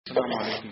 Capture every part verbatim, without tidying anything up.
السلام عليكم.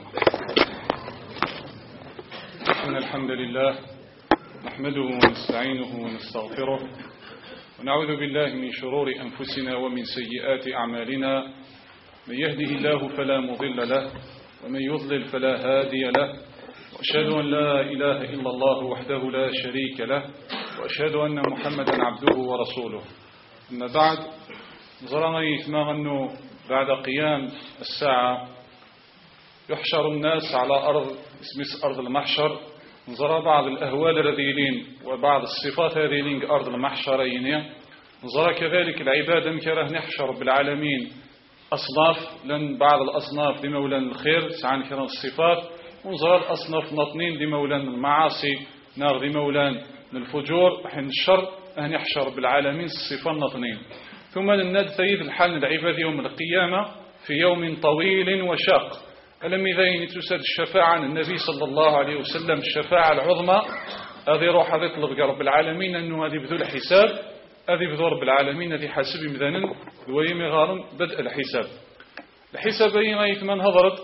إن الحمد لله نحمده ونستعينه ونستغفره ونعوذ بالله من شرور أنفسنا ومن سيئات أعمالنا. من يهده الله فلا مضل له ومن يضلل فلا هادي له، وأشهد أن لا إله إلا الله وحده لا شريك له، وأشهد أن محمدا عبده ورسوله. أما بعد، نظرنا يثمر أنه بعد قيام الساعة يحشر الناس على أرض اسمها أرض المحشر. نظر بعض الأهوال الرذيلين وبعض الصفات الرذيلين أرض المحشرين. نظر كذلك العباد مكره نحشر بالعالمين أصناف، لأن بعض الأصناف لمولان الخير سعان كان الصفات، ونظر الأصناف نطنين لمولان المعاصي نار لمولان الفجور حين الشر أن يحشر بالعالمين الصفات نطنين. ثم نناد ثيث الحال العباد يوم القيامة في يوم طويل وشاق. ألم إذا تسد الشفاعة عن النبي صلى الله عليه وسلم الشفاعة العظمى هذه روح هذه طلب رب العالمين أنه هذه بذو الحساب، هذه بذو رب العالمين هذه حاسب مذانا ويمي غارم بدء الحساب. الحساب أي يثمن هضرت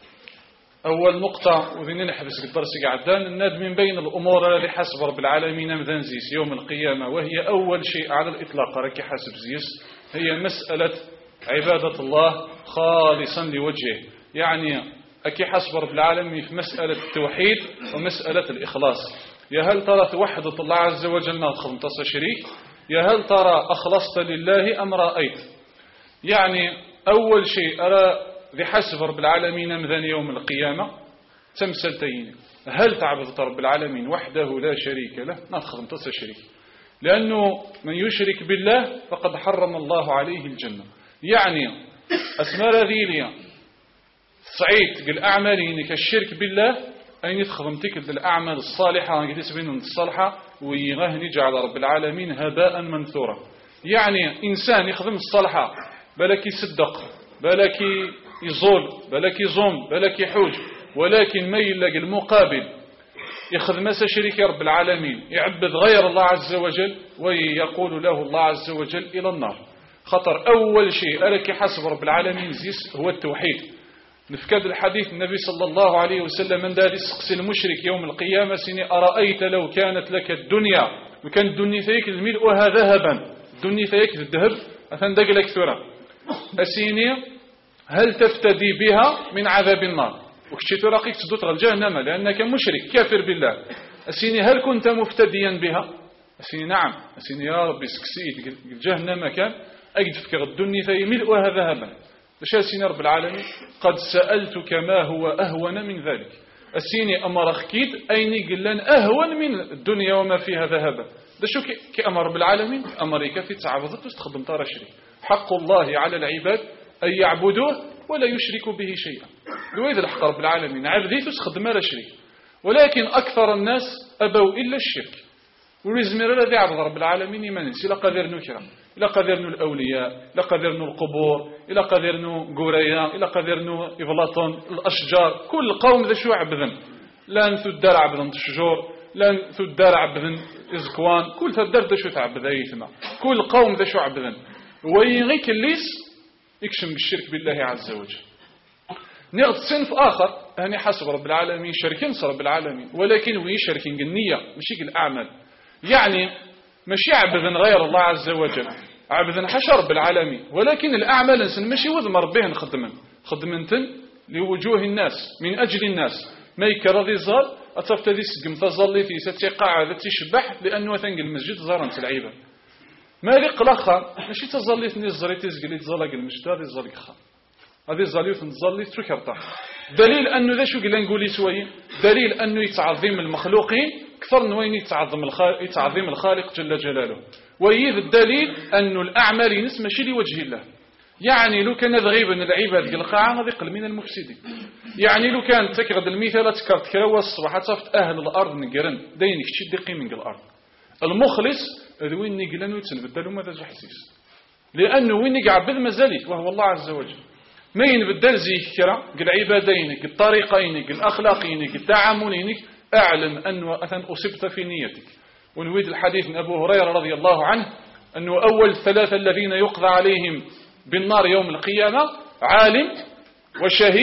أول نقطة وذين نحبس الدرس قعدان الناد من بين الأمور التي حسب رب العالمين مذان زيس يوم القيامة، وهي أول شيء على الإطلاق ركي حسب زيس هي مسألة عبادة الله خالصا لوجهه. يعني أكي حسب رب العالمين في مسألة التوحيد ومسألة الإخلاص. يا هل ترى توحدت الله عز وجل ما خمطس شريك؟ يا هل ترى أخلصت لله أم رأيت؟ يعني أول شيء أرى ذي حسب رب العالمين مذان يوم القيامة تمثلتين. هل تعبد رب العالمين وحده لا شريك له؟ ما خمطس شريك، لأنه من يشرك بالله فقد حرم الله عليه الجنة. يعني أسماء رذيلية صعيد قل أعمالين كالشرك بالله أين يتخضمتك الأعمال الصالحة يتسبين الصالحة ويغاه نجعل رب العالمين هباء منثورا. يعني إنسان يخدم الصالحة بلك يصدق بلك يزول بلك يزوم بلك يحوج، ولكن ما يلقى المقابل يخدم شريك رب العالمين يعبد غير الله عز وجل ويقول له الله عز وجل إلى النار. خطر أول شيء ألك حسب رب العالمين زيس هو التوحيد. نفكاد الحديث النبي صلى الله عليه وسلم من دار سقس المشرك يوم القيامة سيني أرأيت لو كانت لك الدنيا وكان الدنيا فيك الملؤها ذهبا، الدنيا فيك الذهب أثندق لك ثرة أسيني هل تفتدي بها من عذاب النار؟ وكشيت رقيق تدوت الجهنم لأنك مشرك كافر بالله. أسيني هل كنت مفتديا بها؟ أسيني نعم. أسيني يا ربي سكسيت الجهنم كان أجد فكر الدنيا في ملؤها ذهبا. لشاسين رب العالمين قد سألتك ما هو أهون من ذلك. السيني أمر أخكيد أيني قلان أهون من الدنيا وما فيها ذهبا. ده شو كأمر رب العالمين أمريكا في تعبضت واستخدم طار شريك. حق الله على العباد أن يعبدوه ولا يشركوا به شيئا. لويد الحق رب العالمين عبدي تستخدم لا شريك، ولكن أكثر الناس أبوا إلا الشرك. ولزمير الذي عبد رب العالمين يمنس إلى قدر نكرم، إلى قدر الأولياء، إلى قدر القبور، إلى قدر قوريا، إلى قدر إفلاطون الأشجار. كل قوم ذا شو عبدن، لان ثدار عبدن الشجور، لان ثدار عبدن إزكوان، كل ثدار ذا شو تعبد أيثما، كل قوم ذا شو عبدن. ويغيك الليس يكشم بالشرك بالله عز وجل. نقد صنف آخر هني حسب رب العالمين شركين رب العالمين، ولكن وي شركين النية مشي الأعمال. يعني ماشي عبدن غير الله عز وجل، عبدن حشر بالعالمين، ولكن الأعمال نسن ماشي وذمر به نخدمن خدمنتن لوجوه الناس من أجل الناس. ما يكرر زال أتفتدي سقم تظلي في ستقاعدة تشبح لأنه ثنق المسجد زارنت العيبة. ما لق لخا ماشي تظلي ثني الزري تزقلي تزلق المسجد هذه الزلق خا هذه الزلي تنظلي تشكرته. دليل أنه ذا شو قلنا نقولي سوي، دليل أنه يتعظم المخلوقين أكثر من وين يتعظم الخالق يتعظم الخالق جل جلاله. ويذ الدليل أن الأعمال ينس ماشي لوجه الله. يعني لو كان ذغيب أن العباد القاعة هذا يقل من المفسدين. يعني لو كان تكرد المثال تكرت كروا الصباح تصفت أهل الأرض نقرن دينك تشد قيمة الأرض. المخلص وين نقلن ويتنبدلوا ماذا جحسيس، لأنه وين يعبد مازالت وهو الله عز وجل. ما ينبدل زي كرا قل عبادينك الطريقينك الأخلاقينك التعاملينك أعلم أنه أثن أصبت في نيتك. ونريد الحديث من أبو هريرة رضي الله عنه أنه أول ثلاثة الذين يقضى عليهم بالنار يوم القيامة عالم وشهيد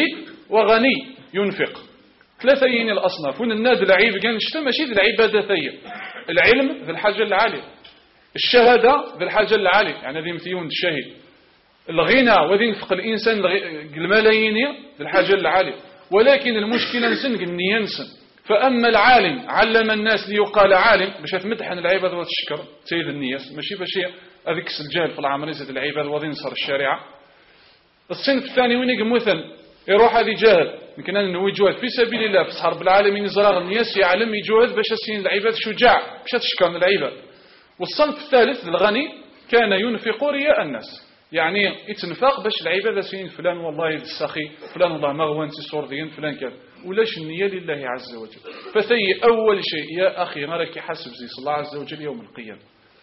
وغني ينفق. ثلاثة ين الأصناف. وين الناد العيب كان شتا ماشي ذي العبادة ثية. العلم ذي الحاجة العالية، الشهادة ذي الحاجة العالية، يعني ذي مثيون الشهيد. الغنى وذي ينفق الإنسان الملايين ذي الحاجة العالية. ولكن المشكلة نسن النية نسن. فأما العالم علم الناس ليقال عالم باش تمدحن العباد وتشكر سيد النية، ماشي باش هذيك الجهل في العمل يزيد العباد وذي نصر الشريعة. الصنف الثاني وين يقمثل يروح هذه جاهل يمكن أن يجوهد في سبيل الله في حرب العالمين يزرع الناس يعلم يجوهد باش يسين العباد شجاع باش تشكر العباد. والصنف الثالث الغني كان ينفق رياء الناس، يعني يتنفق باش العباد سين فلان والله السخي فلان والله مغوان سور ديان فلان كذا، ولاش النية لله عز وجل. فثي أول شيء يا أخي راك حسب زي الله عز وجل يوم القيامة،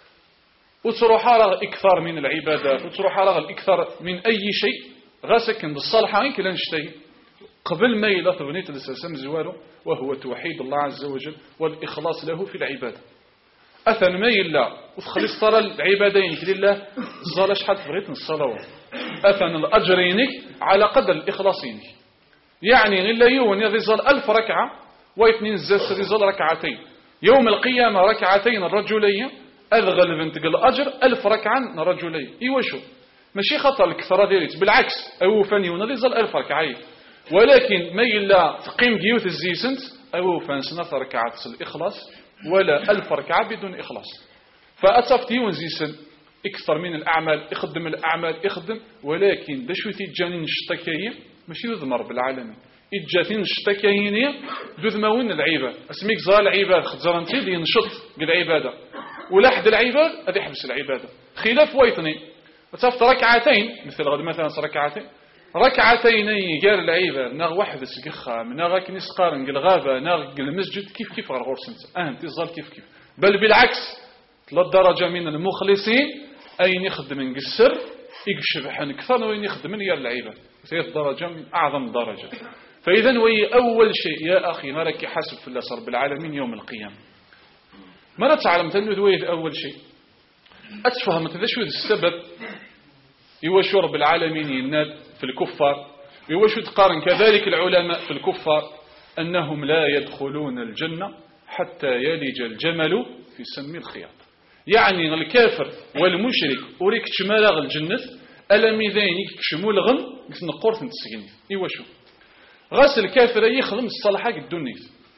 وتروح رغ إكثر من العبادات وتروح رغ الإكثر من أي شيء غاسك بالصالحة يمكن نشتهي قبل ما إلى ثبنيت الأساسام زواره، وهو توحيد الله عز وجل والإخلاص له في العبادة. أثن ما إلا وتخلص ترى العبادين لله زال شحال تبغيت الصلوات، أثن الأجرينك على قدر الإخلاصينك، يعني إلا يوم يظل ألف ركعة واثنين زاس يظل ركعتين يوم القيامة ركعتين الرجلية أذغل بنت الأجر ألف ركعة الرجلية. إيوا شو ماشي خطر الكثرة ديالت، بالعكس أو فاني ونظل ألف ركعين، ولكن ما إلا تقيم جيوث الزيسنت أو فانسنا ركعات الإخلاص ولا ألف ركعة بدون إخلاص. فأتفتي ونزيسن أكثر من الأعمال يخدم الأعمال يخدم، ولكن دا شو تيجاني نشتكي ماشي ذم رب العالمين إجاتين نشتكيين دوذ ماون العباد اسميك زال العباد خزرنتي دي نشط العبادة ولا حد العباد هذا يحبس العبادة خلاف ويطني وتفت ركعتين مثل غد مثلا ركعتين ركعتين قال العباد ناغ واحد سقخام ناغ كنيس قارن الغابة ناغ المسجد كيف كيف غير سنت اه انت زال كيف كيف، بل بالعكس ثلاث درجة من المخلصين أين يخدم من السر يكشف عن كثر وين يخدم من العباد ثلاث درجة من أعظم درجة. فإذا وهي أول شيء يا أخي ما لك حسب في الله رب العالمين يوم القيامة. ما تعلمت أنه ذويه أول شيء أتفهمت ذا شو السبب يوشو رب العالمين يناد في الكفار يوشو تقارن كذلك العلماء في الكفار أنهم لا يدخلون الجنة حتى يلج الجمل في سم الخياط. يعني الكافر والمشرك أريك تشمال الجنة ألم ذينك تشمو الغم مثل نقورة تسجني يوشو غاس الكافر يخدم الصلاحة الدنيا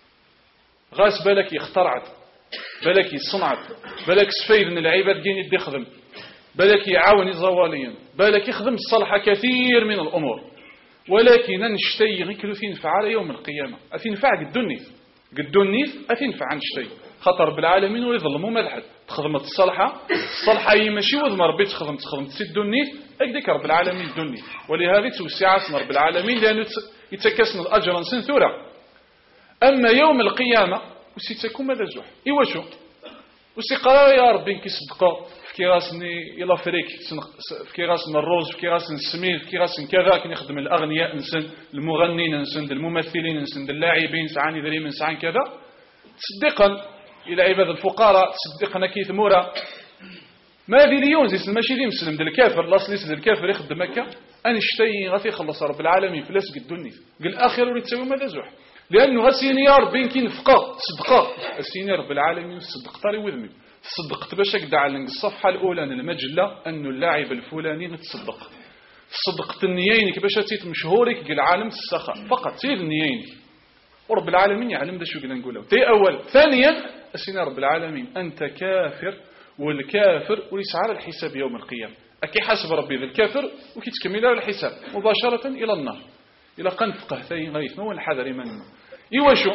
غاس بالك يخترعت بالك يصنعت بالك سفيد من العباد جين يدي يخدم بالك يعاون زواليا بالك يخدم الصلاحة كثير من الأمور، ولكن نشتي غير تنفع على يوم القيامة أتنفع الدنيا الدنيا أتنفع عن شتي خطر بالعالمين ويظلموا ملحد تخدم الصلاحة الصلاحة هي ماشي وذم ربي تخدم تخدم تسد الدنيا أكدك رب العالمين الدنيا، ولهذا توسع اسم رب العالمين لأنه يتكسن الأجر سنثورة. أما يوم القيامة وسيتكون ماذا زوح إيوا شو وسي قرار يا ربي كيصدقوا في كراسني إلى فريك في كراسن الروز في كراسن السمير في كراسن كذا كي نخدم الأغنياء نسن المغنين نسن الممثلين نسن اللاعبين سعاني ذري من سعان كذا تصدقا إلى عباد الفقراء تصدقنا كي ثمورة ما ذي ليون زي ماشي ذي مسلم ديال الكافر لاص ليس ديال الكافر يخدم مكة أن اشتي غادي يخلص رب العالمين في لاسك الدنيا قال آخر ولي تسوي ماذا زوح لأنه غسيني يا ربي كي نفقه صدقه السيني رب العالمين صدق طاري وذمي صدقت باش أقدع على الصفحة الأولى من المجلة أنه اللاعب الفلاني نتصدق صدقت النيينك باش تيت مشهورك قال عالم السخاء فقط سيد النيينك ورب العالمين يعلم ده شو قلنا نقوله. تي أول ثانيا السيني رب العالمين أنت كافر والكافر وليس على الحساب يوم القيامة أكي حسب ربي ذا الكافر وكي تكمل على الحساب مباشرة إلى النار إلى قنفقه ثاني غيث هو الحذر منه إيواشو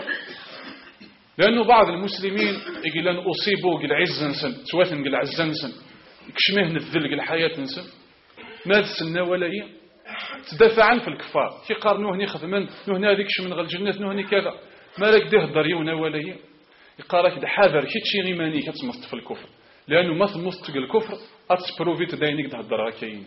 لأنه بعض المسلمين يقول أن أصيبوا قل عز نسن سواثن قل عز نسن يكشمهن الذل قل حياة نسن ماذا سنة ولاية تدافع عن في الكفار كي قارنوه نخدمن نهنا ذيكش من غل الجنة نهني كذا ما لك ده ضريونا ولاية يقارك ده حذر كيتشي غيماني كتمصت في الكفر لأنه ما تمصت الكفر أتسبروفيت داينك ده الدراكين.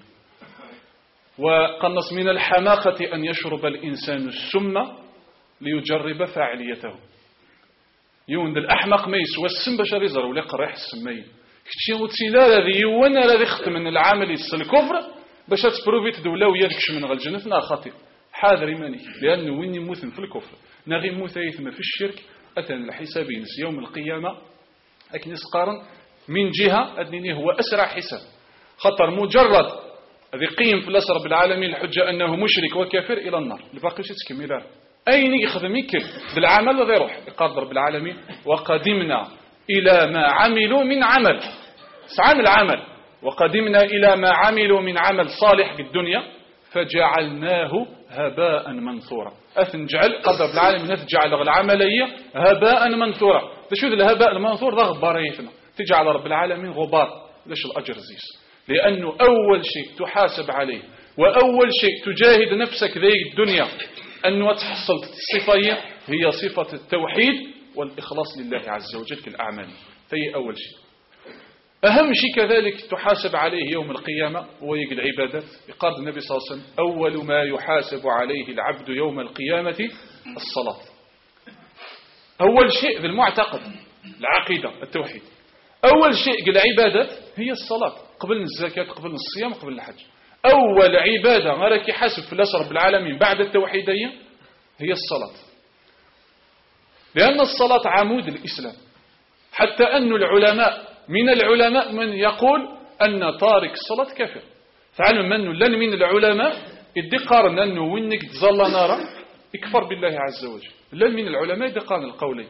وقنص من الحماقة أن يشرب الإنسان السم ليجرب فاعليته يوند الأحمق ما يسوى السم باش يزر ولا يقرح السمين كتشي وتسيلا الذي يوانا الذي يخت من العمل يس الكفر باش تبروفيت دولاوية دكش من الجنة نا خطير حاذر إيمانك، لأنه وين يموت في الكفر نغي يموت يثم في الشرك أثنى الحساب ينس يوم القيامة أكن يسقارن من جهة أدنيني هو أسرع حساب، خطر مجرد هذه قيم في الأسر رب العالمين الحجة أنه مشرك وكافر إلى النار الباقي تكمل أين يخدم يكل بالعمل وذي روح يقدر رب العالمين وقدمنا إلى ما عملوا من عمل سعان العمل وقدمنا إلى ما عملوا من عمل صالح بالدنيا فجعلناه هباء منثورا أثنجعل قدر رب العالمين أثجعل العملية هباء منثورا شو الهباء المنثور ذا غبار يثنى تجعل رب العالمين غبار ليش الأجر زيس، لأنه أول شيء تحاسب عليه وأول شيء تجاهد نفسك ذي الدنيا أنه تحصل الصفة هي صفة التوحيد والإخلاص لله عز وجل في الأعمال، هي أول شيء. أهم شيء كذلك تحاسب عليه يوم القيامة هو العبادات، يقال النبي صلى الله عليه وسلم أول ما يحاسب عليه العبد يوم القيامة الصلاة. أول شيء بالمعتقد العقيدة التوحيد، أول شيء العبادات هي الصلاة قبل الزكاة قبل الصيام قبل الحج. أول عبادة غيرك يحاسب في الأسر رب العالمين بعد التوحيدية هي الصلاة، لأن الصلاة عمود الإسلام، حتى أن العلماء من العلماء من يقول أن تارك الصلاة كافر. فعلم من لن من العلماء يدي قارن أنه وينك تظل نارا يكفر بالله عز وجل، لن من العلماء يدي قارن القولين.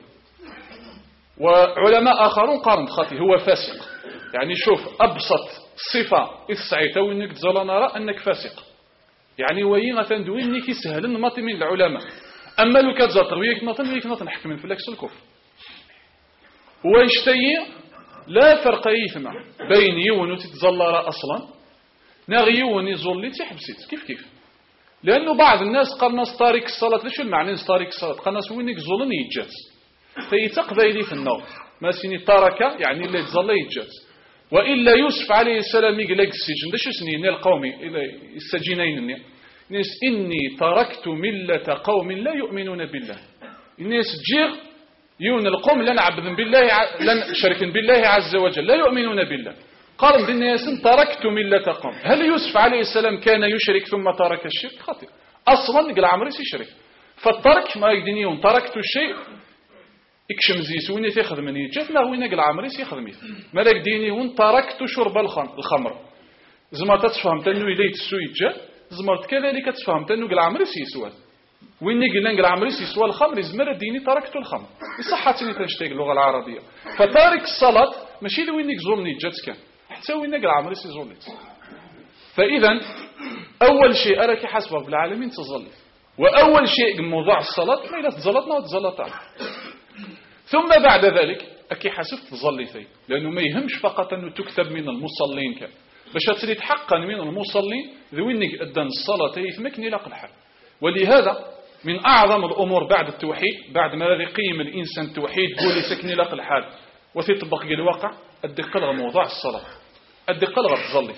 وعلماء آخرون قارن خاطئ هو فاسق، يعني شوف أبسط صفة إسعيته وإنك تظل نارا أنك فاسق، يعني وين غتندوي إنك يسهل النمط من العلماء. أما لو كتزاطر وياك نطن وياك نطن حكم في لكس الكفر ويشتي لا فرق يثمع بين يون تتزلر أصلا ناغي يون يزولي تحبسيت كيف كيف، لأنه بعض الناس قال ناس طارق الصلاة ليش المعنى ناس طارق الصلاة قال ناس وينك زولن يتجات فيتقضى يدي في النوم ما سيني تارك يعني اللي تزلي يتجات. وإلا يوسف عليه السلام يقول لك السجن ده شو سنين القومي إلى السجينين ناس إني تركت ملة قوم لا يؤمنون بالله، الناس تجيغ يون القوم لن عبد بالله لن شرك بالله عز وجل لا يؤمنون بالله. قال بالناس تركت ملة قوم، هل يوسف عليه السلام كان يشرك ثم ترك الشرك؟ خطئ، أصلا قال عمري يشرك. فالترك ما يقدنيون تركت الشيء اكشم زيس وين تاخذ من يجات لا وين قال عمري يخدم مالك ديني وين تركت شرب الخمر زما تتفهم تنو إليه السويجات زمرت كذلك تفهم تنو قال عمري يسوى وين قلنا قال عمري يسوى الخمر زمر ديني تركت الخمر صحتني تنشتاق اللغة العربية. فتارك الصلاة ماشي لوينك زولني جات كان حتى وين قال عمري يزولني. فإذا أول شيء أراك حسب رب العالمين تظلي، وأول شيء موضوع الصلاة ما إلا تزلطنا وتزلطنا. ثم بعد ذلك أكي حسب تظلي ثي، لأنه ما يهمش فقط أنه تكتب من المصلين كان باش تريد حقا من المصلين ذوينك أدن الصلاة يثمكني لق الحال. ولهذا من أعظم الأمور بعد التوحيد بعد ما يقيم الإنسان التوحيد قول يسكني لق الحال وتطبق الواقع الدقلغ موضوع الصلاة الدقلغ تظلي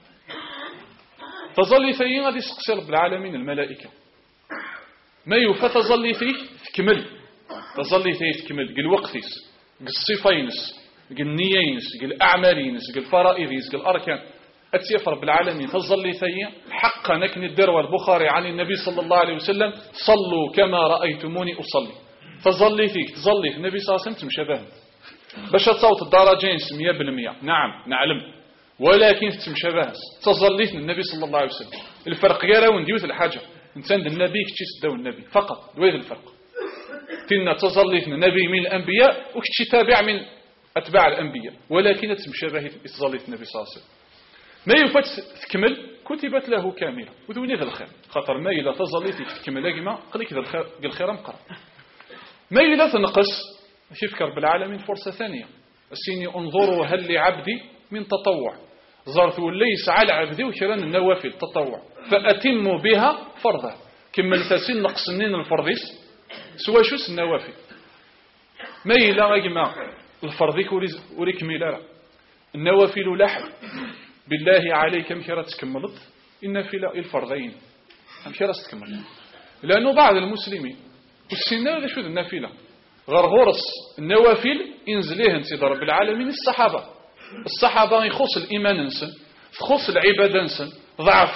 تظلي ثي غادي يسقسي رب العالمين الملائكة ما يوفى تظلي فيه تكمل تظلي فيه تكمل قل وقتيس قل الصفينس قل نيينس قل أعمالينس قل فرائضيس قل أركان أتيف رب العالمين تظلي ثي حقا نكن الدروة البخاري عن النبي صلى الله عليه وسلم صلوا كما رأيتموني أصلي. تظلي فيك تظلي في النبي صلى الله عليه وسلم تمشبه باش تصوت الدرجين مية بالمية نعم نعلم، ولكن تمشبه تظلي في النبي صلى الله عليه وسلم. الفرق غير ونديوث الحاجة انسان النبي كتشي سداو النبي فقط دويد الفرق تنا تظلي في النبي من الأنبياء وكتشي تابع من أتباع الأنبياء، ولكن تمشبه تظلي في النبي صلى الله عليه وسلم. ما يفات تكمل كتبت له كاملة وذوني ذا الخير خطر ما إلا تظليتي تكمل لقما قليك ذا الخير الخير مقرأ. ما إلا تنقص يفكر بالعالمين فرصة ثانية السيني انظروا هل لعبدي من تطوع ظرف ليس على عبدي وكران النوافل تطوع فأتموا بها فرضه كمل تسين نقص النين الفرضيس سوى شوس النوافل. ما إلا غيما الفرضيك وريك ميلارا النوافل لحم بالله عليك مكرة تكملت إن في الفرضين مكرة تكمل، لأنه بعض المسلمين والسنة ذا شو النافلة غرغورس النوافل ينزليه انت ضرب العالمين الصحابة الصحابة يخص الإيمان انسن يخص العبادة انسن ضعفا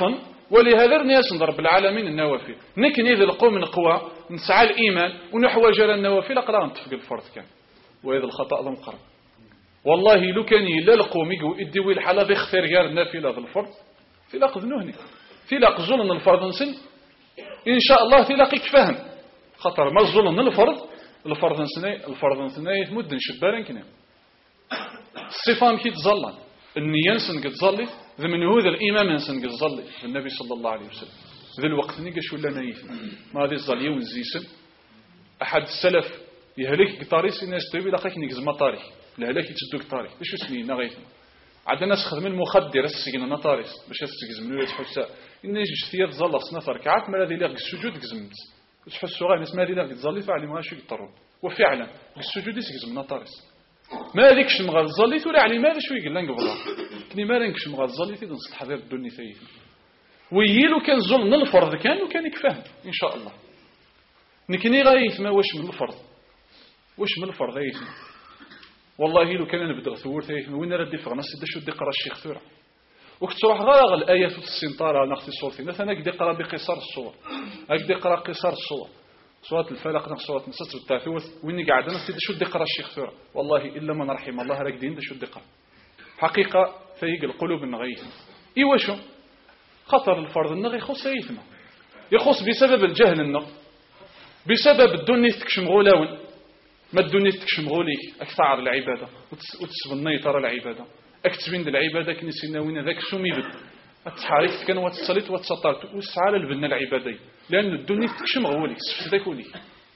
ولهذا الناس رب العالمين النوافل نكني ذي القوم نقوى نسعى الإيمان ونحوى جرى النوافل أقرأ نتفق الفرض كان وهذا الخطأ ذا مقرب والله لو كان يلا القوم يقول يدوي الحالة بيختار غير النافلة ذا الفرض تلاق ذنوهني تلاق ظلن الفرض نسن إن شاء الله تلاقيك فهم خطر ما ظلن الفرض الفرض نسني الفرض نسني مدن شبارن كنا الصفام كي تظلن النية نسن كتظلي ذا من هو ذا الإمام نسن كتظلي النبي صلى الله عليه وسلم ذا الوقت نيقش ولا نايف ما هذه الظلية ونزيسن أحد السلف يهلك طاريس الناس تبي لقاك نيجز مطاري لهلاك يتسدوك طاري ليش سنين غيثنا عندنا ناس خدمين مخدر السجن نطاريس باش تسجز منو يتحسا إن يجي تظل صنفر كعات ما الذي لاق السجود جزمت تحسوا غير ناس ما الذي لاق تظلي فعلي ما شو يضطروا وفعلا السجود يسجز من نطاريس ما ذيكش مغال زليت ولا علي ماذا شو يقول لنا قبلها كني ما رانكش مغال زليت نصلح حضير الدنيا ثيث ويلو كان ظلم الفرض كان وكان يكفاه ان شاء الله نكني غايث ما واش من الفرض واش من الفرض غايث والله لو كان نبدا ثور ثيث وين ردي فغنا سد شو دي قرا الشيخ ثوره وقت تروح غير الايه في السنطاره ناخذ صورتي مثلا قد يقرا بقصار الصور قد يقرا قصار الصور صوت الفلق نقص صوت نص التاثوث وين قاعد انا سيد شو دقرا الشيخ ثوره والله الا من رحم الله راكدين شو دقرا حقيقه فيق القلوب النغيث ايوا شو خطر الفرض النغي يخص يثما يخص بسبب الجهل النغ بسبب الدنيا تكشم غولاون ما الدنيا تكشم غوليك اكثر العباده وتسبني ترى العباده اكتبين العباده كنسينا وين ذاك سميد التحاريك كان وتصليت وتسطرت وسعى للبنى العبادي لأن الدنيا تكشم غوليك سفت ذاك وليك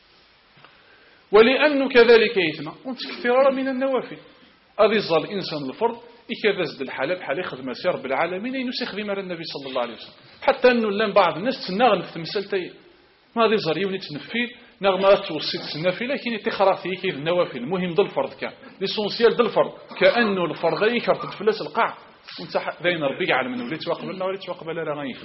ولأنه كذلك يثنى وتكثير من النوافل هذه ظل الإنسان الفرض إكذا الحالة بحال يخدم سير رب العالمين ينسخ بما النبي صلى الله عليه وسلم حتى أنه لان بعض الناس تنغن في المسألة ما هذه ظل يوني تنفيل نغمات توصيت النافلة لكن يتخرافي كيف النوافل المهم ضل الفرض كان ليسونسيال ضل الفرض كأنه الفرض يكرت فلس القاع وانت ذين ربي على من وليت وقبلنا وليت وقبل لا غايف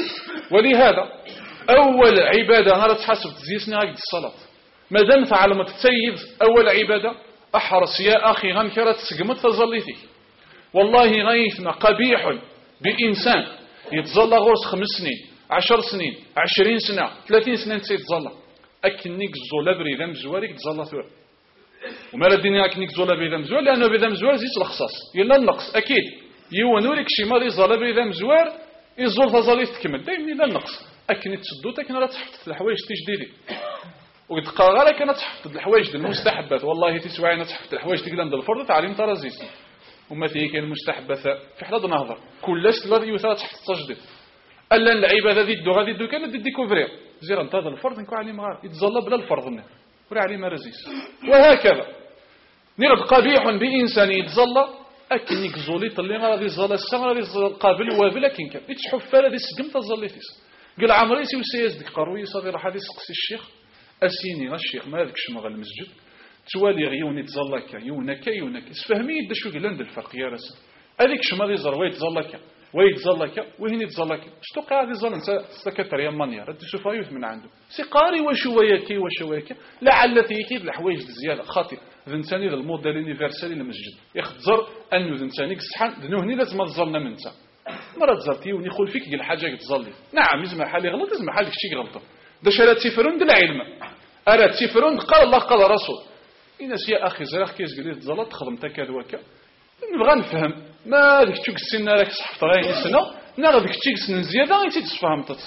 ولهذا أول عبادة نرى تحسب تزيسنا هذه الصلاة ما دام تعلم تتسيد أول عبادة أحرص يا أخي غنكرة تسقمت تظليتي والله غيثنا قبيح بإنسان يتظل غرس خمس سنين عشر سنين عشرين سنة ثلاثين سنة تيتظل أكنيك الزولة بريدا مزواريك تظل ثور وما لدينا أكنيك الزولة بريدا مزوار لأنه بريدا مزوار زيت الخصاص يلا النقص أكيد يونوريك شي ماضي الزولة بريدا مزوار يزول تظليت تكمل دايما لا النقص أكني تسدوت أكن راه تحفظ الحوايج تجديدي وتلقى غير كانت تحفظ الحوايج المستحبات والله تسوى انا تحفظ الحوايج تقدر ندير الفرض تعليم ترازيس وما فيه كاين المستحبات في حدا نهضر كل سلا يوثا تحفظ تجديد الا اللعيبه هذه دو غادي دو كان دي ديكوفري زير انت هذا الفرض نكون عليه مغار يتظل بلا الفرض منه ورا عليه مرازيس وهكذا نرد قبيح بانسان يتظل اكنيك زوليت اللي غادي يظل السما غادي قابل وابل لكن كان يتحف هذه السقم تظليتيس قال عمري سي وسياز ديك قروي صافي راح هذه سقسي الشيخ اسيني الشيخ ما ذاكش مغا المسجد توالي غيوني تزلك يونك يونك اسفهمي يد شو قال عند الفرق يا راسل هذيك شمال يزر ويت تزلك ويت تزلك وهني تزلك شتو قاعد يزل انت سكتر يا مانيا رد تشوف يوث من عنده سي قاري وشوياكي وشوياكي لعل تيكي الحوايج الزياده خاطر ذنتاني ذا الموديل يونيفرسالي للمسجد يخزر انه ذنتاني صحان ذنوهني لازم تزلنا منتا مرات زرتي ونيخول فيك ديال الحاجه كتزلي نعم يزمع حالي غلط يزمع حالك شي غلطه دا شرات تفرون د العلم ارات تفرون قال الله قال رسول الناس يا اخي زراخ كيس قليل تزلط خدمتك كذا وكا نبغى نفهم ما ديك تشوك السن راك صحفت غير سنه نا ديك تشيك سن زياده انت تفهمت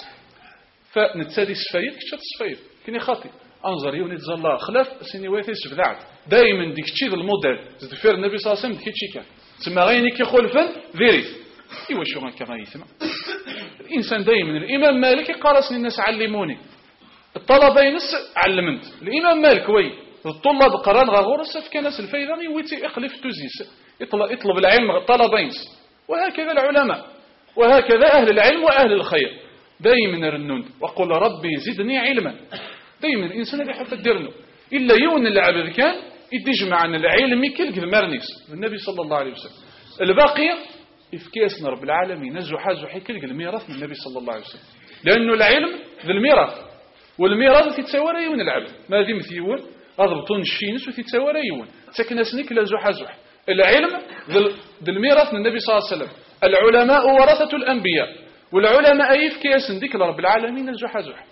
فنتسالي سفايد كنت تصفيد كني خاطي انظر يوني تزلا خلاف سيني ويتي سبدعت دائما ديك تشي الموديل زدفير النبي صلى الله عليه وسلم ديك كان تما غيني كيخولفن فيريت ايوا شو غنكا غيثما الانسان دائما الامام مالك يقارسني الناس علموني الطلبه ينس علمنت الامام مالك وي الطلاب قران غورس كان ناس الفايده ويتي اخلف توزيس يطلب يطلب العلم الطلبين وهكذا العلماء وهكذا اهل العلم واهل الخير دائما رنون وقل ربي زدني علما دائما الانسان اللي يحب يديرنو الا يون العبد كان يتجمع عن العلم كل مرنيس النبي صلى الله عليه وسلم الباقيه إفكاسنا رب العالمين زحا زحي كل الميراث من النبي صلى الله عليه وسلم لأنه العلم ذي الميراث والميراث تتساوى يون العبد ما ذي مثيون أضبطون الشينس وتتساوى يون سكن سنك لا زحا زح العلم ذي الميراث من النبي صلى الله عليه وسلم العلماء ورثة الأنبياء والعلماء أيف كياسن ذكر رب العالمين الجحا جحا.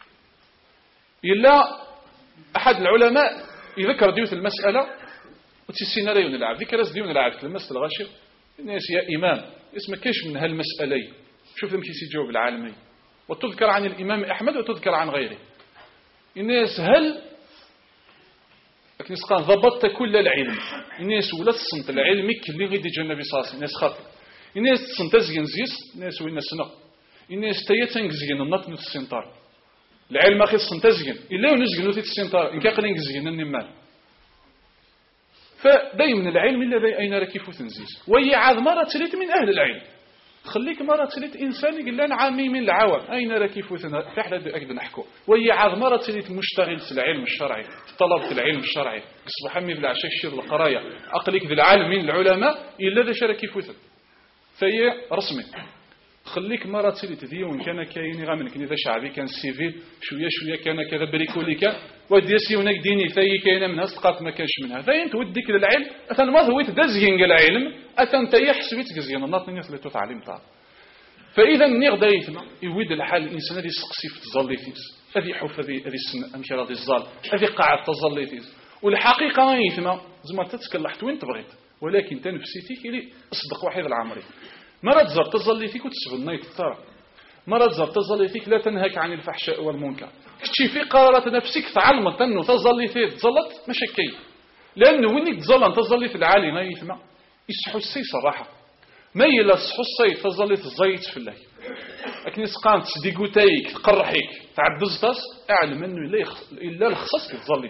إلا أحد العلماء يذكر ديوث المسألة وتسينا لا ينلعب ذكر ديون العاب في المسألة الغاشر الناس يا إمام اسمه كيش من هالمسألة شوف لهم كيس يجاوب العالمي وتذكر عن الإمام أحمد وتذكر عن غيره الناس هل لكن قال ضبطت كل العلم الناس ولا تصنت العلم اللي غيدي جا النبي صلى الله عليه وسلم الناس خاطر الناس تصنت زين زيس الناس وين سنة الناس تيتن زين النط نص السنتار العلم أخي تصنت زين إلا ونزين نص السنتار إن كان زين النمال فدايما العلم إلا أين ركيف تنزيز وهي عاد مرة تريد من أهل العلم خليك مرة تريد إنسان يقول لنا عامي من العوام أين ركيف تحلى أكد نحكو وهي عاد مرة تريد مشتغل في العلم الشرعي طلبة العلم الشرعي أصبح حمي بالعشاء الشير القراية أقلك ذي العالم من العلماء إلا ذا شركيف فهي رسمي خليك مرة تريد ذيون كان كاين غامن كان إذا شعبي كان سيفيل شوية شوية كان كذا بريكولي كان وديسي هناك ديني ثي كاين منها صدقات ما كانش منها ثي توديك للعلم أثن ما هو تدزين العلم أثن تيحس بتجزين الناط نيث اللي تعلم طال فإذا نغدا يثما يود الحال الإنسان اللي يسقسي في تزليتيس هذه حف هذه هذه السن أمشي راضي الزال هذه قاعد تزليتيس والحقيقة يثما زعما تتكلحت وين تبغيت ولكن تنفسيتك اللي أصدق واحد العمري مرة تزر تزليتك وتسبب النايت الثرى مرة تزر تزليتك لا تنهك عن الفحشاء والمنكر كتشي في قرارات نفسك تعلمت أنه تزليتي تزلت مش كي لأنه وينك تزلن تزليت العالي ما يثما يسحو السي صراحة ما يلا صحو السي تزليت الزيت في الله لكن يسقان تديقوتيك تقرحيك تعدزتس اعلم أنه إلا الخصص تزليت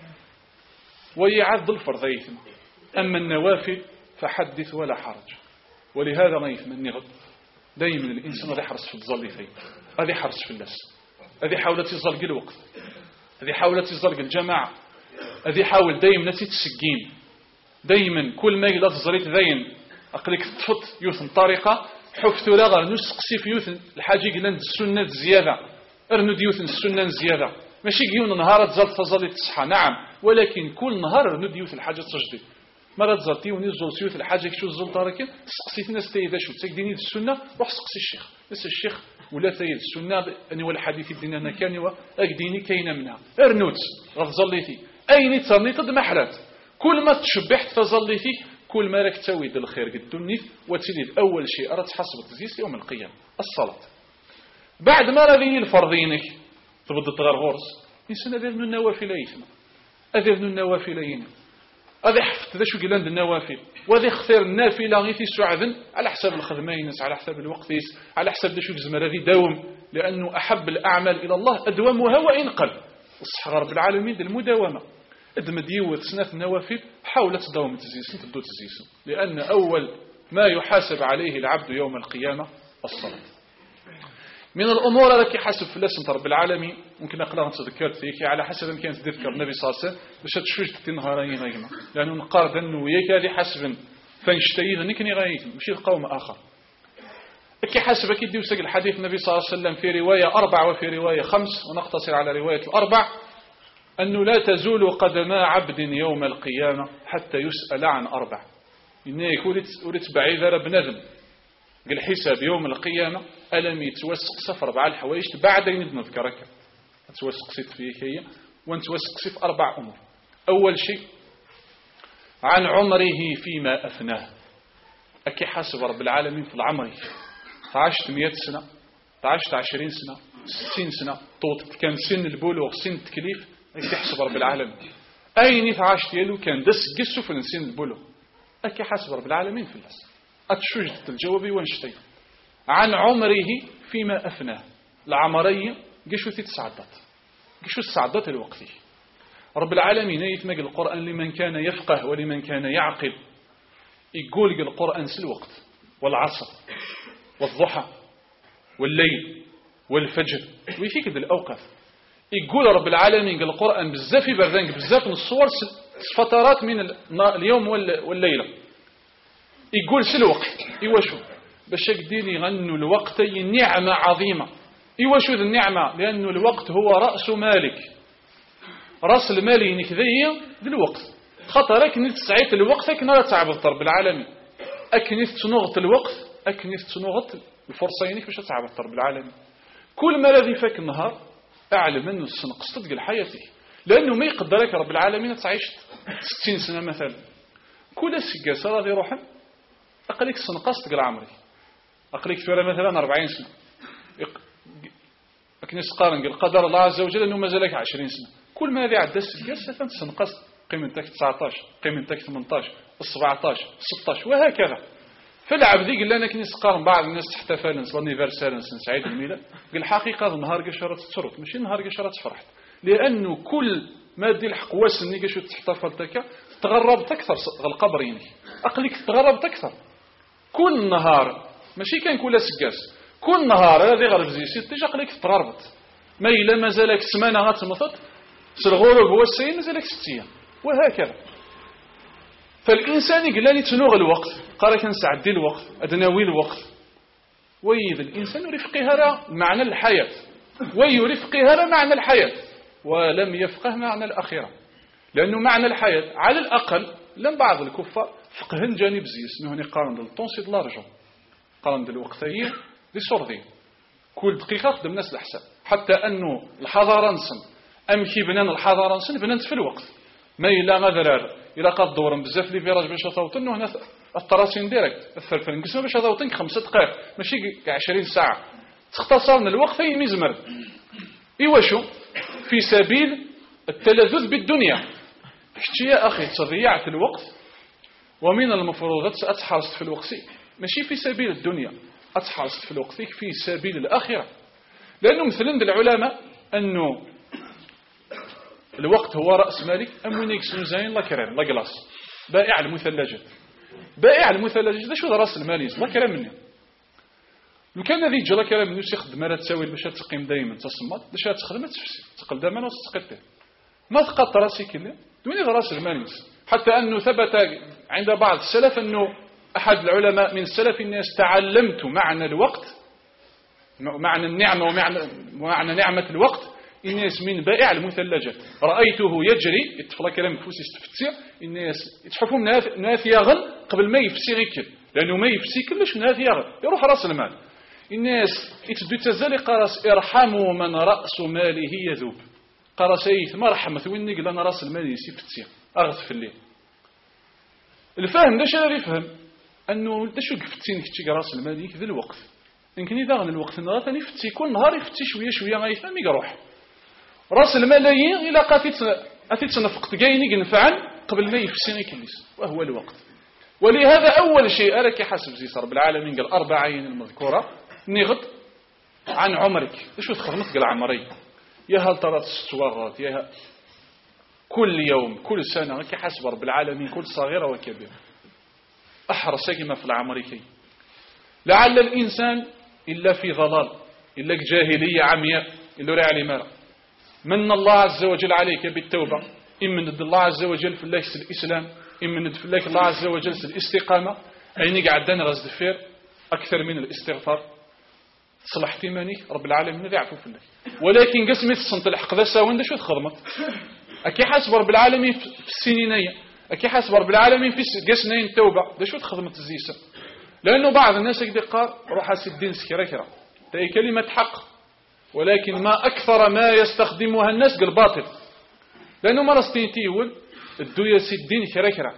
ويعد الفرض يثما أما النوافل فحدث ولا حرج ولهذا ما يتمنى غد دائما الإنسان هذا يحرص في الظليفين هذا يحرص في اللس هذا يحاول تزلق الوقت هذا يحاول تزلق الجماعة هذا يحاول دائما تتسجين دائما كل ما يلا تزليت ذين أقلك تفط يوثن طريقة حفت لغا نسقسي في يوثن الحاجة قلنا السنة زيادة ارند يوثن السنة زيادة ماشي قيون نهار تزلت تزليت تصحى نعم ولكن كل نهار ارند يوثن الحاجة تجدد مرة تزرتي ونزل سيوت الحاجة كشو الزل طاركين سقسيت ناس تيدا شو تسكديني السنة روح سقسي الشيخ بس الشيخ ولا تيد السنة أني ولا حديث الدين أنا كان وأكديني كاينة منها ارنوت غتزليتي أين تصني تد محلات كل ما تشبحت تزليتي كل ما راك تسوي الخير قد تنيت وتليد أول شيء أرى تحسب تزيس يوم القيامة الصلاة بعد ما راذيني الفرضينك تبدأ تغير غرس إنسان أذرن النوافل يثم أذرن النوافل يثم هذا حفت ذا شو قلنا النوافل وهذا اختار النافلة غير في سعدا على حساب الخدمينس على حساب الوقتيس على حساب ذا شو الزمر هذه داوم لأنه أحب الأعمال إلى الله أدومها وإن قل الصحة رب العالمين ذا المداومة ادم ديوة سنة النوافل حاولت تداوم تزيسن تدو تزيسن لأن أول ما يحاسب عليه العبد يوم القيامة الصلاة من الأمور التي حسب في اللسن رب العالمين ممكن أقلها تذكرت فيك على حسب ما كانت تذكر النبي صلى الله عليه وسلم باش تشوش تنهارين غيما لأنه نقارد أنه وياك هذه حسب فانشتيد نكني غايتم مشي القوم آخر كي حسب أكيد يوسق الحديث النبي صلى الله عليه وسلم في رواية أربع وفي رواية خمس ونقتصر على رواية الأربع أنه لا تزول قدما عبد يوم القيامة حتى يسأل عن أربع إنه يقول بعيد رب نذم قال حساب يوم القيامة ألم يتوسق سفر بعد الحوايج بعد يند نذكرك توسق ست فيه هي ونتوسق ست أربع أمور أول شيء عن عمره فيما أفناه أكي حسب رب العالمين في العمر تعشت مئة سنة تعشت عشرين سنة ستين سنة طوط كان سن البلوغ سن التكليف أكي حسب رب العالمين أين تعشت يلو كان دس قسو في سن البلوغ أكي حسب رب العالمين في الناس أتشجت الجوابي وانشتي عن عمره فيما أفناه العمرية قشو تتسعدت قشو السعدت الوقتي رب العالمين يتمق القرآن لمن كان يفقه ولمن كان يعقل يقول القرآن سلوقت والعصر والضحى والليل والفجر ويفيك ذي الأوقات يقول رب العالمين القرآن بزاف بردانك بزاف من الصور فترات من اليوم والليلة يقول سلوقت إيواشو باش يقدر يغنوا الوقت نعمة عظيمة إيواشو ذي النعمة لأنه الوقت هو رأس مالك رأس المال ينك ذي الوقت خطر أكنت سعيت الوقت أكنت تعبد رب العالمين أكنت تنغط الوقت أكنت تنغط الفرصة ينك باش تعبط رب العالمين. كل ما الذي فاك النهار أعلم أنه السنقص تقل حياتك، لأنه ما يقدرك رب العالمين تعيش ستين سنة مثلا. كل سكاسة غادي يروح أقلك السنقص تقل عمرك، أقلك تولى مثلا أربعين سنة، لكن يسقارن قال قدر الله عز وجل أنه مازالك عشرين سنة. كل ما هذه عدى السكاسة تنقص قيمتك تسعطاش، قيمتك ثمنطاش، سبعطاش، ستطاش، وهكذا. فالعبد قال لنا كي نسقارن بعض الناس تحتفل نس لانيفرسير نس سعيد الميلاد، قال الحقيقة النهار قشرت تسرط ماشي النهار قشرت فرحت، لأنه كل ما دي الحقواس اللي قشرت تحتفل تكا تغربت أكثر القبر يعني أقلك تغربت أكثر. كل نهار ماشي كان كل سكاس، كل نهار هذه غرب زي ست تجي أقلك تغربت، ما إلا مازالك سمانة غتمطط الغروب هو السين مازالك ست أيام، وهكذا. فالإنسان يقول لي تنوغ الوقت، قال كنسعدي الوقت أدناوي الوقت، ويذ الإنسان يرفقها معنى الحياة، ويرفقها معنى الحياة، ولم يفقه معنى الأخيرة. لأنه معنى الحياة على الأقل لم بعض الكفار فقهن جانب زيس نهني قارن دلطونسي دلارجو، قارن دلوقتيين دي صوردين، كل دقيقة خدم ناس الحساب، حتى أنه الحضارة نسن أم كي بنان الحضارة نسن بنانت في الوقت، ما إلا غذرار إلا قد دورن بزاف لي فيراج باش توطن هنا الطراسين ديريكت الثلثين قسمه باش توطنك خمسة دقائق ماشي عشرين ساعة، تختصرنا الوقت أي مزمر. إيواشو في سبيل التلذذ بالدنيا، كتشي يا أخي تضيعت الوقت، ومن المفروضات أتحرصت في الوقت ماشي في سبيل الدنيا، أتحرصت في الوقت في سبيل الآخرة. لأنه مثلا العلماء أنه الوقت هو رأس مالك أمونيك سنزين لا كرام لا قلاص بائع المثلجات، بائع المثلجات شو راس الماليز لا كرام مني. لو كان هذه جلا كلام منو يخدم راه تساوي باش تقيم دائما تصمت باش تخدم تفسي تقل دائما وتسقط ما تقط راسي كله دوني راس الماليز. حتى أنه ثبت عند بعض السلف أنه أحد العلماء من السلف الناس تعلمت معنى الوقت، معنى النعمة ومعنى معنى نعمة الوقت الناس من بائع المثلجات، رأيته يجري يتفلا كلام فوسي استفتسير الناس يتحفوا من ناث يغل قبل ما يفسي غيكل، لأنه ما يفسي كلش من ناث يغل يروح رأس المال. الناس يتدو تزالي قرص ارحموا من رأس ماله يذوب، قرص ايث ما رحمت ويني قال أنا رأس المال يسفتسير أغث في الليل. الفهم داش اللي يفهم أنه داش قفتين كتشي رأس المال يكذا الوقت يمكن إذا غن الوقت نهار ثاني يفتي كل نهار يفتي شوية شوية ما يفهم يروح راس الملايين إلى قاتت أتيت نفقت جايني ينفعن قبل ما يفسني كليس وهو الوقت. ولهذا أول شيء أراك حسب زي رب العالمين قال أربع عين المذكورة نغط عن عمرك إيش تخدمت قال عمري يا هل ترى السوارات يا هل كل يوم كل سنة كي حسب رب العالمين كل صغيرة وكبيرة أحرص كما في العمريكي. لعل الإنسان إلا في ضلال إلا جاهلية عمياء إلا رأي مارا من الله عز وجل عليك بالتوبة، إما ند الله عز وجل في الله الإسلام، إما ند في الله الله عز وجل في الاستقامة، أين قعدنا غزد فير أكثر من الاستغفار صلح في ماني رب العالمين ذي عفو في الله. ولكن قسمت الصنط الحق ذا ساوين شو تخدمت أكي حسب رب العالمين في السنينية، أكي حسب رب العالمين في قسنين التوبة ده شو تخدمت الزيسة. لأنه بعض الناس يقدر قال روح الدين سكرة كرة تأي كلمة حق، ولكن ما أكثر ما يستخدمها الناس بالباطل. لأنه ما رستيتي يقول الدوياس الدين كرة كرة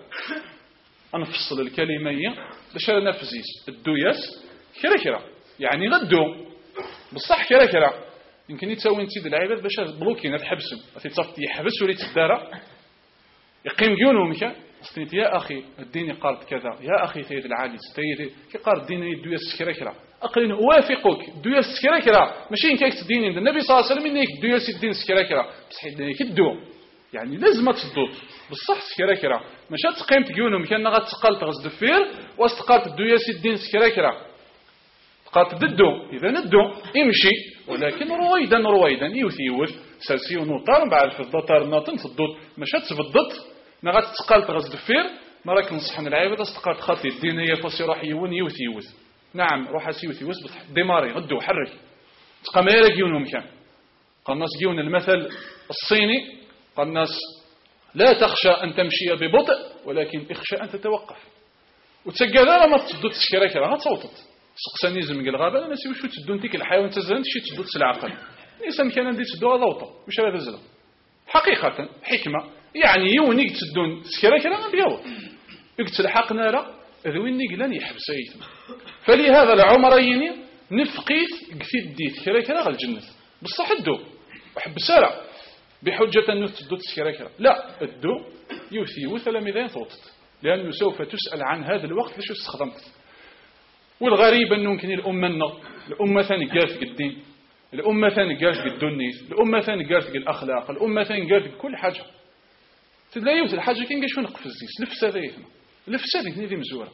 أنفصل الكلمة باش نفسيس الدوياس كرة كرة يعني غدو بالصح كرة كرة يمكن يتساوي نتيد العباد باش بلوكين تحبسهم تتصفي يحبسوا لي تدارا يقيم جيونهم كا استنيت يا أخي الدين قارد كذا يا أخي سيد العالي سيد كي قارد الدين الدوياس كرة كرة أقلين أوافقك الدوياس كرة كرة ماشي كيك الدين عند النبي صلى الله عليه وسلم إنك الدوياس الدين كرة كرة بصح إنك الدو يعني لازم تصدق بالصح كرة كرة ماشي تقيم تجيونهم كان غتقال تغز دفير واستقالت الدوياس الدين كرة كرة قالت ضده إذا ندو امشي ولكن رويدا رويدا يوثيوث سلسي ونوطار بعد في الضطار ناطن في الضد ماشي تبضت ما غتقال تغز دفير ما راك نصحنا العباد استقالت خاطي الدينيه فاسي روح يون يوثيوث نعم روح اسيوثيوث ديماري غدو حرك تقام يرك يونهم كان قال الناس جيون المثل الصيني قال الناس لا تخشى أن تمشي ببطء ولكن اخشى أن تتوقف وتسجل ما تصدت تشكرك ما تصوتت سقساني زمق الغابة أنا نسي وشو تدون تيك الحيوان تزرن شي تدو تسلعقل الإنسان كان عندي تدو ضوطة وش هذا زلا حقيقة حكمة يعني يونيك تدون سكرا كلا بيو يقتل حق نارا ذوينيك لن يحبس أيثم فلهذا العمرين نفقيت قثيت ديت كرا كرا غا الجنة بصح الدو وحب سارع بحجة أنه تدو تسكرا كرا لا الدو يوثي وثلامذين ثوتت لأنه سوف تسأل عن هذا الوقت ليش استخدمت والغريب أنه يمكن الأمة الأمة ثاني قالت الدين الأمة ثاني قالت الدنيس الأمة ثاني قالت الأخلاق الأمة ثاني قالت كل حاجة تلاقيوت الحاجة كين قاش نقف الزيس لفسة ذيثنا لفسة ذيثني ذي مزورة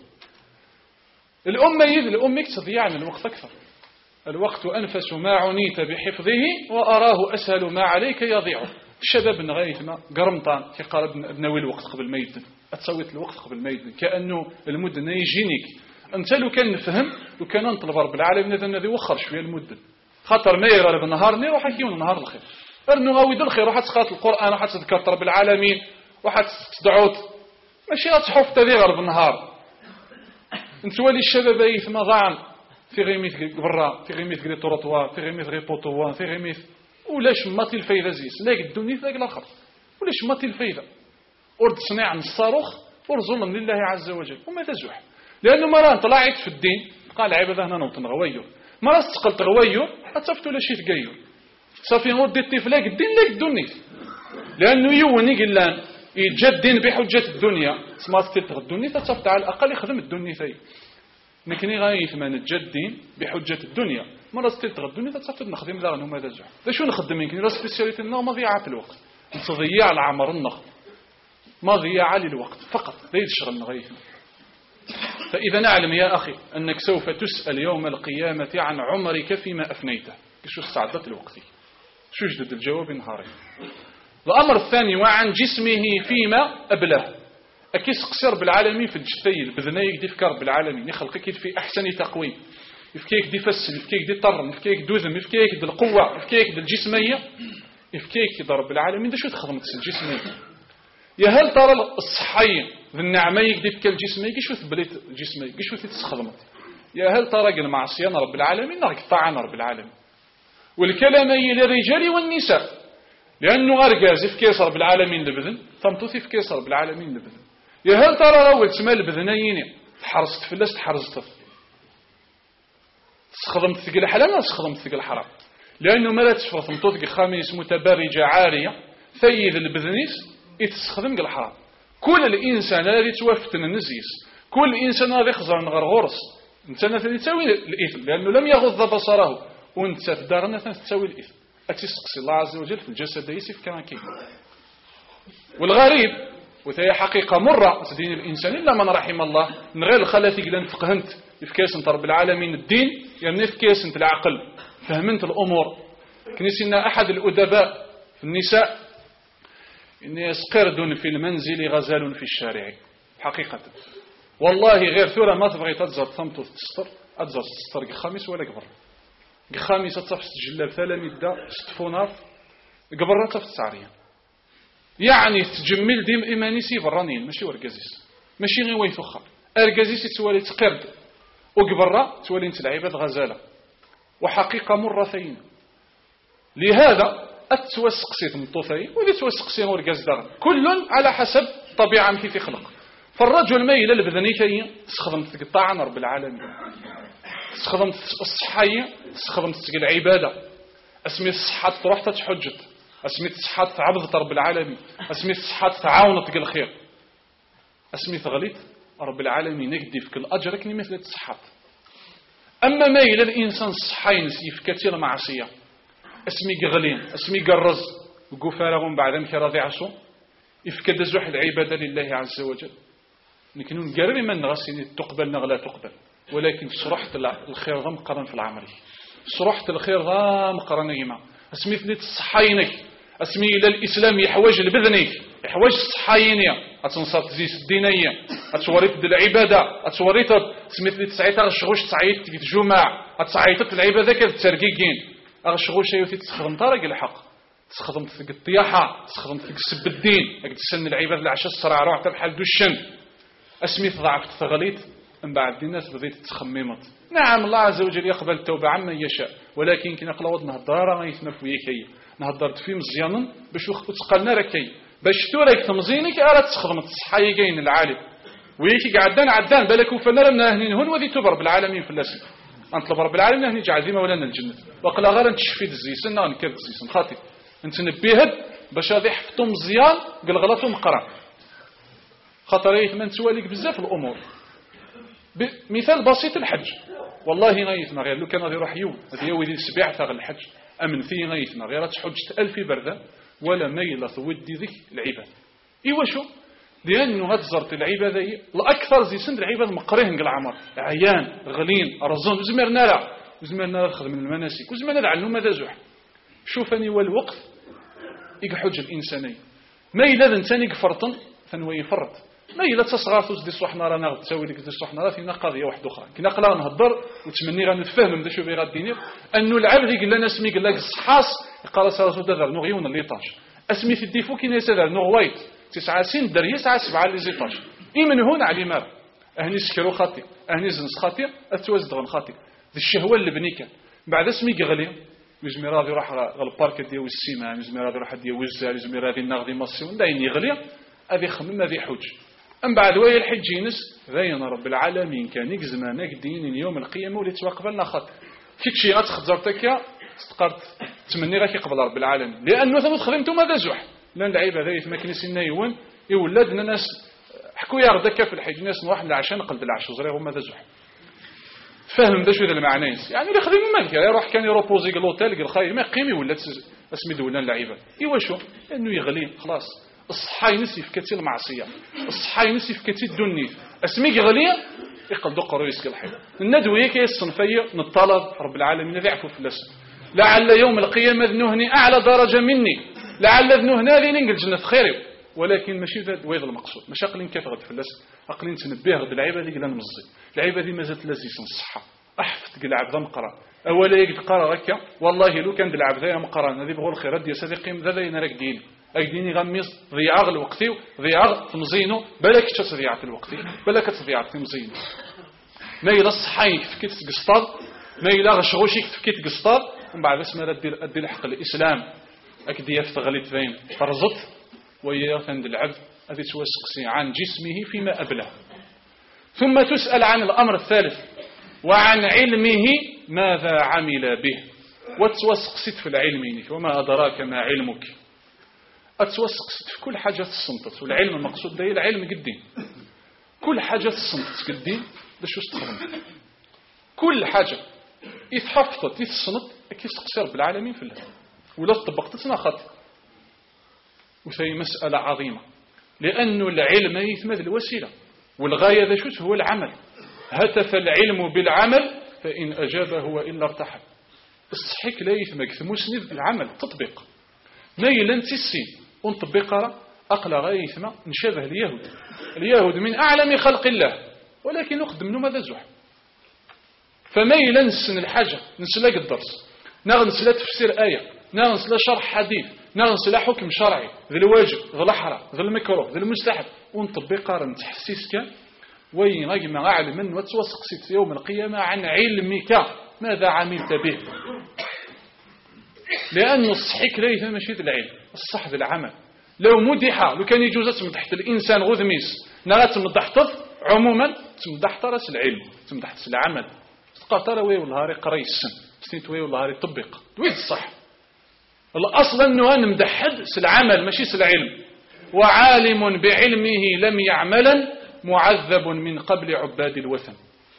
الأمة يذ الأمة تضيع من الوقت أكثر الوقت أنفس ما عنيت بحفظه وأراه أسهل ما عليك يضيع الشباب نغايثنا قرمطان كقارب ناوي الوقت قبل ما يدن أتصوت الوقت قبل ما يدن كأنه المدن يجينيك أنت لو كان نفهم لو كان نطلب رب العالمين هذا الذي وخر شوية المدن خاطر ما يرى بالنهار نير وحكي النهار الخير أرنو غاوي الخير وحد تقرأ القرآن وحد تذكر رب العالمين وحد تدعوت ماشي غتحف تذيغر بالنهار انت ولي الشباب ايث ما ضاعن في غيميث برا في غيميث غير طروطوار في غيميث غير بوطوان في غيميث ولاش ماتي الفايده زيس لاك الدنيا لاك الاخر ولاش ماتي الفايده ورد صناع الصاروخ ورزول لله عز وجل وما تزوح لانه مران طلعت في الدين قال عباد هنا نوط نغويو مرة استقلت غويو اتصفتوا لا شي تغيو صافي ودي الطفل لاك الدين لاك الدنيا لانه يوني قلان يتجدين بحجة الدنيا سما ستلتغ الدنيا تتصفت على الأقل يخدم الدنيا ثي نكني غاية ثمان الجدين بحجة الدنيا مرة ستلتغ الدنيا تتصفت نخدم ذا غنهم هذا الزعم ذا شو نخدم يمكن راس بسيرة النغ مضيعة في الوقت تضيع العمر النغ مضيعة للوقت فقط ذا يشغل نغاية فإذا نعلم يا أخي أنك سوف تسأل يوم القيامة عن عمرك فيما أفنيته شو استعدت الوقت شو جدد الجواب نهاري الأمر الثاني وعن جسمه فيما أبلاه أكيس قصير بالعالمين في الجثي البذنية يقدي فكر بالعالمين يخلق أكيد في أحسن تقويم يفكيك دي فسن يفكيك دي طرن يفكيك دوذم يفكيك دي القوة يفكيك دي الجسمية يفكيك ضرب العالمين ده شو تخدمت الجسمية يا هل ترى الصحية ذي النعمة يقدي فك الجسمية شو ثبليت الجسمية شو تتخدمت يا هل ترى المعصية رب العالمين نرك طاعنا رب العالمين والكلامي للرجال والنساء لأنه غرقاز في كيسر بالعالمين لبذن ثمتوثي في كيسر بالعالمين لبذن يا هل ترى أول تسمى البذنين حرصت فلست حرصت تسخضمت ثقل الحلال ولا تسخضمت ثقل الحرام لأنه ما لا تشفر ثمتوثك خامس متبرجة عارية ثيذ البذنيس يتسخضم قل الحرام كل الإنسان الذي توفتن النزيس كل إنسان الذي يخزر من غرغورس إنسان الذي تسوي الإثم لأنه لم يغض بصره وانت في دارنا تسوي الإثم أتسقسي الله عز وجل في الجسد يسف كما كيف والغريب وهي حقيقة مرة تدين الإنسان إلا من رحم الله من غير الخلاتي لأن فقهنت في كيس رب العالمين الدين يعني في كيس العقل فهمت الأمور كنسينا أحد الأدباء في النساء إن يسقردون في المنزل غزال في الشارع حقيقة والله غير ثورة ما تبغي تتزر ثمت وتستر أتزر تستر خامس ولا قبر خامسة تصفت جلاب ثلاثة ستفونار قبرنا تصفت سعريا يعني تجمل ديم إيمانيسي برانين ماشي ورقازيس ماشي غير ويثخر أرقازيس تولي تقرد وقبرنا تولي انت العباد غزالة وحقيقة مرتين لهذا أتوسقسي مطوثين وذي توسقسي ورقاز داغن كل على حسب طبيعة كيف يخلق فالرجل ميل البذنيكي تسخدم تقطع عن رب العالمين تسخدم الصحية تسخدم تسقي العبادة اسمي الصحة تروح تتحجت اسمي الصحة تعبد رب العالمين اسمي الصحة تعاونت الخير اسمي تغليت رب العالمين يقدي فيك الأجر كني مثل الصحة أما ميل الإنسان الصحين في كثير معصية اسمي قغلين اسمي قرز وقفارهم بعد أنك راضي عصو يفكد زوح العبادة لله عز وجل نكون نقرر من نغسيني تقبل نغلا تقبل ولكن صرحت الخير ذا مقرن في العمري صرحت الخير ذا مقرن يما اسمي ثنيت الصحيينك اسمي إلى الإسلام يحوج البذنيك يحوج الصحيينية أتنصر تزيس الدينية أتوريت العبادة أتوريت اسمي ثنيت تسعيت أغشغوش تسعيت الجمع أتسعيت العبادة كالترقيقين أغشغوش أيوتي تسخدم طارق الحق تسخدم تلك الطياحة تسخدم تلك السب الدين أكد تسن العباد العشاء الصراع روح تبحال دوشن اسمي ضعفت ثغليت من بعد الناس بديت تخممت. نعم الله عز وجل يقبل التوبة عمن يشاء، ولكن كنا قلوض نهضر راه يسمى فيكي نهضرت في مزيانا باش وتقلنا ركي باش توريك تمزينك ارا تخدم الصحاي كاين العالم ويكي قعدان عدان بالك وفنا لنا هنين هون وذي تبر بالعالمين في اللاسل انطلب رب العالمين هني جعزيمه ولا الجنه وقلا غير تشفي الزيسن نكذب الزيسن خاطي انت نبيهد باش غادي يحفظوا مزيان قال غلطوا مقرا خاطر يثمن تواليك بزاف الامور. مثال بسيط الحج والله غيثنا غير لو كان غادي يروح يوم غادي يودي السبيع تاع الحج امن فيه غيثنا غير تحج ألف برده ولا ميله ودي ذيك العباد ايوا شو لانه غتزرت العباده الاكثر زي سند العباد مقريهن العمر عيان غلين رزون زمرنا لا زمرنا نخدم من المناسك وزمرنا نعلموا ماذا زح شوفني والوقت يحج الانساني ما الا انسان فرطن فنو يفرط ما الا تصغر تزدي صحنا رانا غتساوي لك صحنا راه فينا قضيه واحده اخرى كنا قلا نهضر وتمني غنتفاهم دا شو بغا غاديني انه العبد قال لنا اسمي قال لك الصحاص قال رسول دار نو غيون ليطاج اسمي في الديفو كي نسال نو غويت تسعة سين دريه تسعة سبعة لي زيطاج اي من هنا على مار اهني سكرو خاطي اهني زنس خاطي اتوازد غن خاطي ذي الشهوه اللي بنيكا بعد اسمي غلي مزمي راضي راح غالبارك ديال السيما مزمي راضي راح ديال وزال مزمي راضي ناغدي ماسيون داين يغلي هذه خمم هذه حج أم بعد ويا الحج ينس ذين رب العالمين كان زمانك دين يوم القيامة ولي توقبلنا خط كيك شي غتخزرتك تقرت تمني راك يقبل رب العالمين لأنه ثم خدمتو ماذا زح لأن العيبة ذي ما كنسينا يوان يولدنا ناس حكوا يا غداك في الحج ناس واحد العشان قلب العشر زريهم ماذا زح فهم ذا شو ذا المعنى يعني اللي خدم مالك يروح كان يروبوزي لوتيل قال خير ما قيمي ولا اسمي دولنا اللعيبة ايوا شو لأنه يغلي خلاص الصحة ينسي في كتير المعصية الصحة ينسي في كتير الدنيا اسميك غلية يقل دقر ويسك الحين الندوية كي الصنفية نطلب رب العالمين ذي عفو في اللسن لعل يوم القيامة ذنوهني أعلى درجة مني لعل ذنوهنا ذي ننقل جنة خيري ولكن ماشي ذا ويض المقصود مش أقلين كيف غد في اللسن أقلين تنبيه غد العيبة ذي قلنا نمزي العيبة ذي ما زالت لازيسن الصحة أحفظ قل عبد مقرأ أولا يقد قرأ ركا والله لو كان بالعبد ذا مقرأ نذي بغول خيرات يا صديقي ذا ذي نراك دين أيديني غميز ضياغ الوقتي ضياغ تمزينه بلاك تضيعت الوقتي بلاك تضيعت تمزينه ما إلا الصحايك فكيت تقسطر ما إلا غشغوشيك فكيت تقسطر ومن بعد اسمها ردي أدي الحق الإسلام أكدي يفتغلت ذين فرزت ويا ثند العبد هذه توسقسي عن جسمه فيما أبلاه ثم تسأل عن الأمر الثالث وعن علمه ماذا عمل به وتوسقسيت في العلم وما أدراك ما علمك أتوسقسيت في كل حاجة تصنطت والعلم المقصود ده العلم قدين كل حاجة تصنطت قدين ده شو استخدم كل حاجة يتحفظت يتصنط كيف تقصر بالعالمين في الله ولا طبقتنا خط وهي مسألة عظيمة لأنه العلم يثمد الوسيلة والغاية ذا شو هو العمل هتف العلم بالعمل فإن أجابه وإلا ارتحل الصحيك لا يثمك ثموسند العمل تطبيق نيلا تسين ونطبق أقل غايثما نشابه اليهود اليهود من أعلم خلق الله ولكن نخدم له ماذا زح فميلا نسن الحاجة نسلاك الدرس نغنسلا تفسير آية نغنسلا شرح حديث نغنسلا حكم شرعي ذي الواجب ذي الحرام ذي المكروه ذي المستحب ونطبق نتحسسك وين غيما أعلم من وتوسق يوم القيامة عن علمك ماذا عملت به لأنه الصحيك ليس ماشي العلم الصح ذي العمل لو مدحة لو كان يجوز تمدحت الإنسان غذميس نغا تمدحت عموما تمدحت راس العلم تمدحت العمل تقاطر وي والهاري قري السن ستيت وي والهاري طبق وين الصح الأصل أنه نمدحد العمل ماشي العلم وعالم بعلمه لم يعملا معذب من قبل عباد الوثن